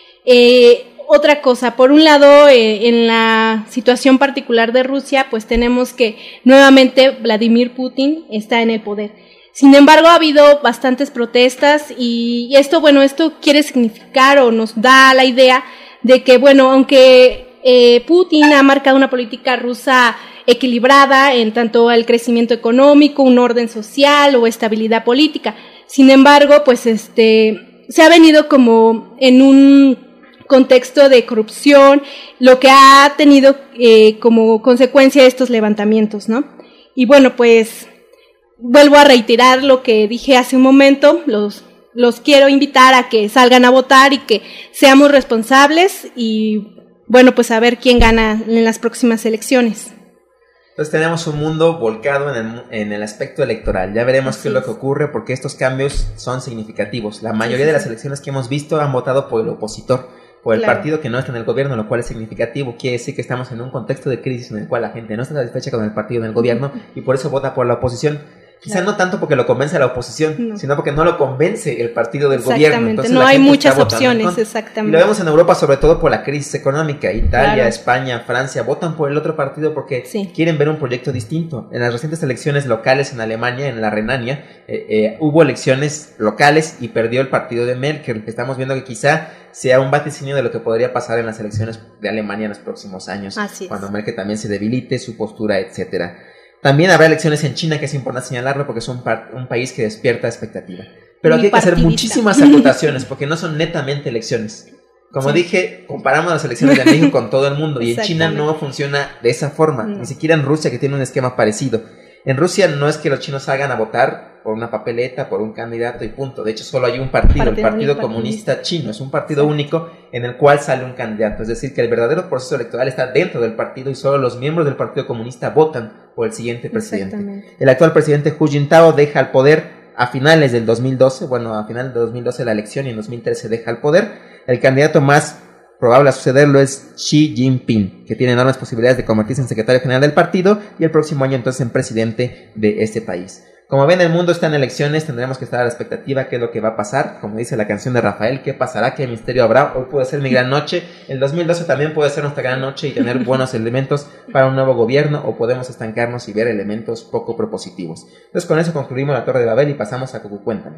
Otra cosa, por un lado, en la situación particular de Rusia, pues tenemos que nuevamente Vladimir Putin está en el poder. Sin embargo, ha habido bastantes protestas y esto quiere significar o nos da la idea de que, bueno, aunque Putin ha marcado una política rusa equilibrada en tanto al crecimiento económico, un orden social o estabilidad política, sin embargo, pues se ha venido como en un contexto de corrupción, lo que ha tenido como consecuencia estos levantamientos, ¿no? Y bueno, pues vuelvo a reiterar lo que dije hace un momento, los quiero invitar a que salgan a votar y que seamos responsables y bueno, pues a ver quién gana en las próximas elecciones. Entonces tenemos un mundo volcado en el aspecto electoral. Ya veremos qué es lo que ocurre porque estos cambios son significativos. La mayoría de las elecciones que hemos visto han votado por el opositor, por el partido que no está en el gobierno, lo cual es significativo. Quiere decir que estamos en un contexto de crisis en el cual la gente no está satisfecha con el partido en el gobierno y por eso vota por la oposición. Quizá no tanto porque lo convence a la oposición, sino porque no lo convence el partido del gobierno. Entonces, no hay muchas opciones, exactamente. Y lo vemos en Europa sobre todo por la crisis económica. Italia, España, Francia votan por el otro partido porque quieren ver un proyecto distinto. En las recientes elecciones locales en Alemania, en la Renania, hubo elecciones locales y perdió el partido de Merkel. Estamos viendo que quizá sea un vaticinio de lo que podría pasar en las elecciones de Alemania en los próximos años, cuando Merkel también se debilite, su postura, etcétera. También habrá elecciones en China, que es importante señalarlo porque es un país que despierta expectativa. Pero aquí hay que hacer muchísimas acotaciones porque no son netamente elecciones. Como dije, comparamos las elecciones de México con todo el mundo y en China no funciona de esa forma, ni siquiera en Rusia, que tiene un esquema parecido. En Rusia no es que los chinos salgan a votar por una papeleta, por un candidato y punto. De hecho, solo hay un partido, el Partido Comunista Chino. Es un partido único en el cual sale un candidato. Es decir, que el verdadero proceso electoral está dentro del partido y solo los miembros del Partido Comunista votan por el siguiente presidente. El actual presidente Hu Jintao deja el poder a finales del 2012. Bueno, a finales de 2012 la elección y en 2013 deja el poder. El candidato más probable a sucederlo es Xi Jinping, que tiene enormes posibilidades de convertirse en secretario general del partido y el próximo año entonces en presidente de este país. Como ven, el mundo está en elecciones, tendremos que estar a la expectativa qué es lo que va a pasar, como dice la canción de Rafael, qué pasará, qué misterio habrá. Hoy puede ser mi gran noche, el 2012 también puede ser nuestra gran noche y tener buenos elementos para un nuevo gobierno, o podemos estancarnos y ver elementos poco propositivos. Entonces con eso concluimos la Torre de Babel y pasamos a Cuéntame.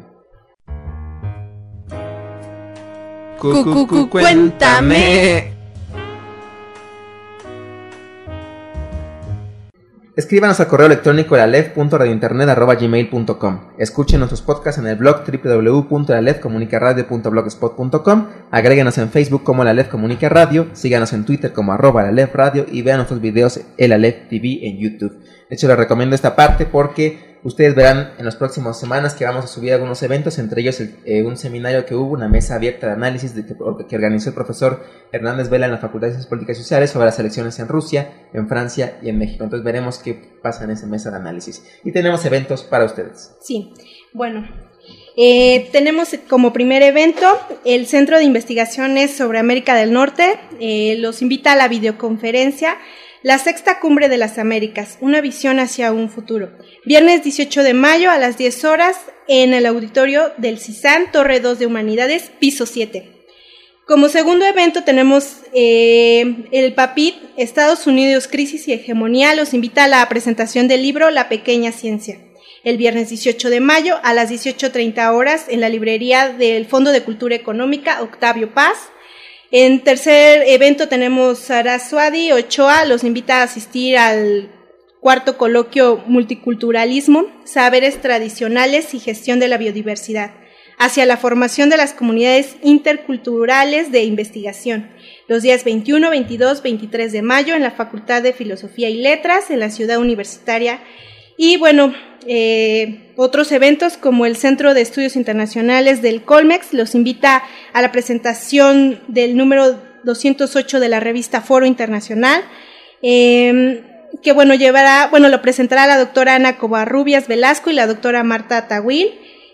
Cuéntame. Escríbanos al correo electrónico elalef.radiointernet@gmail.com. Escuchen nuestros podcasts en el blog www.elalefcomunicaradio.blogspot.com. Agréguenos en Facebook como Elalef Comunica Radio, síganos en Twitter como @elalef radio y vean nuestros videos Elalef TV en YouTube. De hecho, les recomiendo esta parte porque ustedes verán en las próximas semanas que vamos a subir algunos eventos, entre ellos un seminario que hubo, una mesa abierta de análisis que organizó el profesor Hernández Vela en la Facultad de Ciencias Políticas y Sociales sobre las elecciones en Rusia, en Francia y en México. Entonces veremos qué pasa en esa mesa de análisis. Y tenemos eventos para ustedes. Sí, bueno, tenemos como primer evento el Centro de Investigaciones sobre América del Norte. Los invita a la videoconferencia La Sexta Cumbre de las Américas, una visión hacia un futuro. Viernes 18 de mayo a las 10 horas en el auditorio del CISAN, Torre 2 de Humanidades, piso 7. Como segundo evento tenemos el PAPIT, Estados Unidos, Crisis y Hegemonía. Los invita a la presentación del libro La Pequeña Ciencia. El viernes 18 de mayo a las 18:30 horas en la librería del Fondo de Cultura Económica Octavio Paz. En tercer evento tenemos Saraswati Ochoa, los invita a asistir al cuarto coloquio Multiculturalismo, Saberes Tradicionales y Gestión de la Biodiversidad, hacia la formación de las comunidades interculturales de investigación, los días 21, 22, 23 de mayo en la Facultad de Filosofía y Letras en la Ciudad Universitaria. Y bueno, otros eventos como el Centro de Estudios Internacionales del Colmex los invita a la presentación del número 208 de la revista Foro Internacional, que lo presentará la doctora Ana Covarrubias Velasco y la doctora Marta Tawil.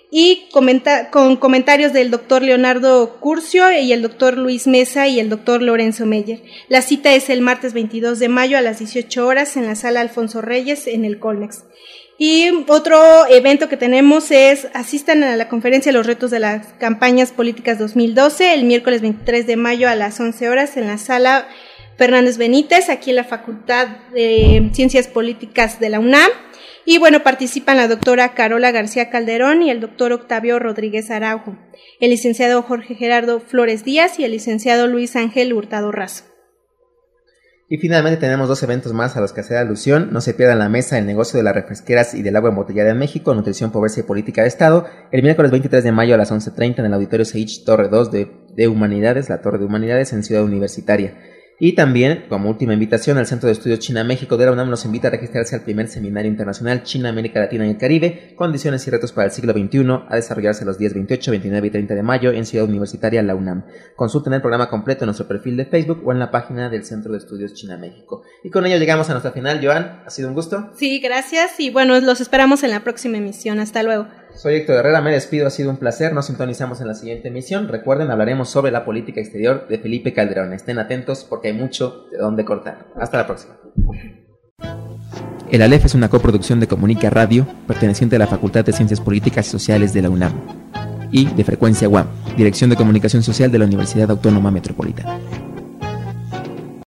y con comentarios del doctor Leonardo Curcio y el doctor Luis Mesa y el doctor Lorenzo Meyer. La cita es el martes 22 de mayo a las 18 horas en la sala Alfonso Reyes en el Colmex. Y otro evento que tenemos es asistan a la conferencia Los retos de las campañas políticas 2012 el miércoles 23 de mayo a las 11 horas en la sala Fernández Benítez, aquí en la Facultad de Ciencias Políticas de la UNAM. Y bueno, participan la doctora Carola García Calderón y el doctor Octavio Rodríguez Araujo, el licenciado Jorge Gerardo Flores Díaz y el licenciado Luis Ángel Hurtado Razo. Y finalmente tenemos 2 eventos más a los que hacer alusión. No se pierdan la mesa del negocio de las refresqueras y del agua embotellada en México, nutrición, pobreza y política de Estado, el miércoles 23 de mayo a las 11:30 en el Auditorio Seich Torre 2 de Humanidades, la Torre de Humanidades en Ciudad Universitaria. Y también, como última invitación, al Centro de Estudios China-México de la UNAM nos invita a registrarse al primer Seminario Internacional China, América Latina y el Caribe, Condiciones y Retos para el Siglo XXI, a desarrollarse los días 28, 29 y 30 de mayo en Ciudad Universitaria, la UNAM. Consulten el programa completo en nuestro perfil de Facebook o en la página del Centro de Estudios China-México. Y con ello llegamos a nuestra final. Joan, ¿ha sido un gusto? Sí, gracias. Y bueno, los esperamos en la próxima emisión. Hasta luego. Soy Héctor Herrera, me despido, ha sido un placer, nos sintonizamos en la siguiente emisión. Recuerden, hablaremos sobre la política exterior de Felipe Calderón. Estén atentos porque hay mucho de dónde cortar. Hasta la próxima. El Aleph es una coproducción de Comunica Radio, perteneciente a la Facultad de Ciencias Políticas y Sociales de la UNAM, y de Frecuencia UAM, Dirección de Comunicación Social de la Universidad Autónoma Metropolitana.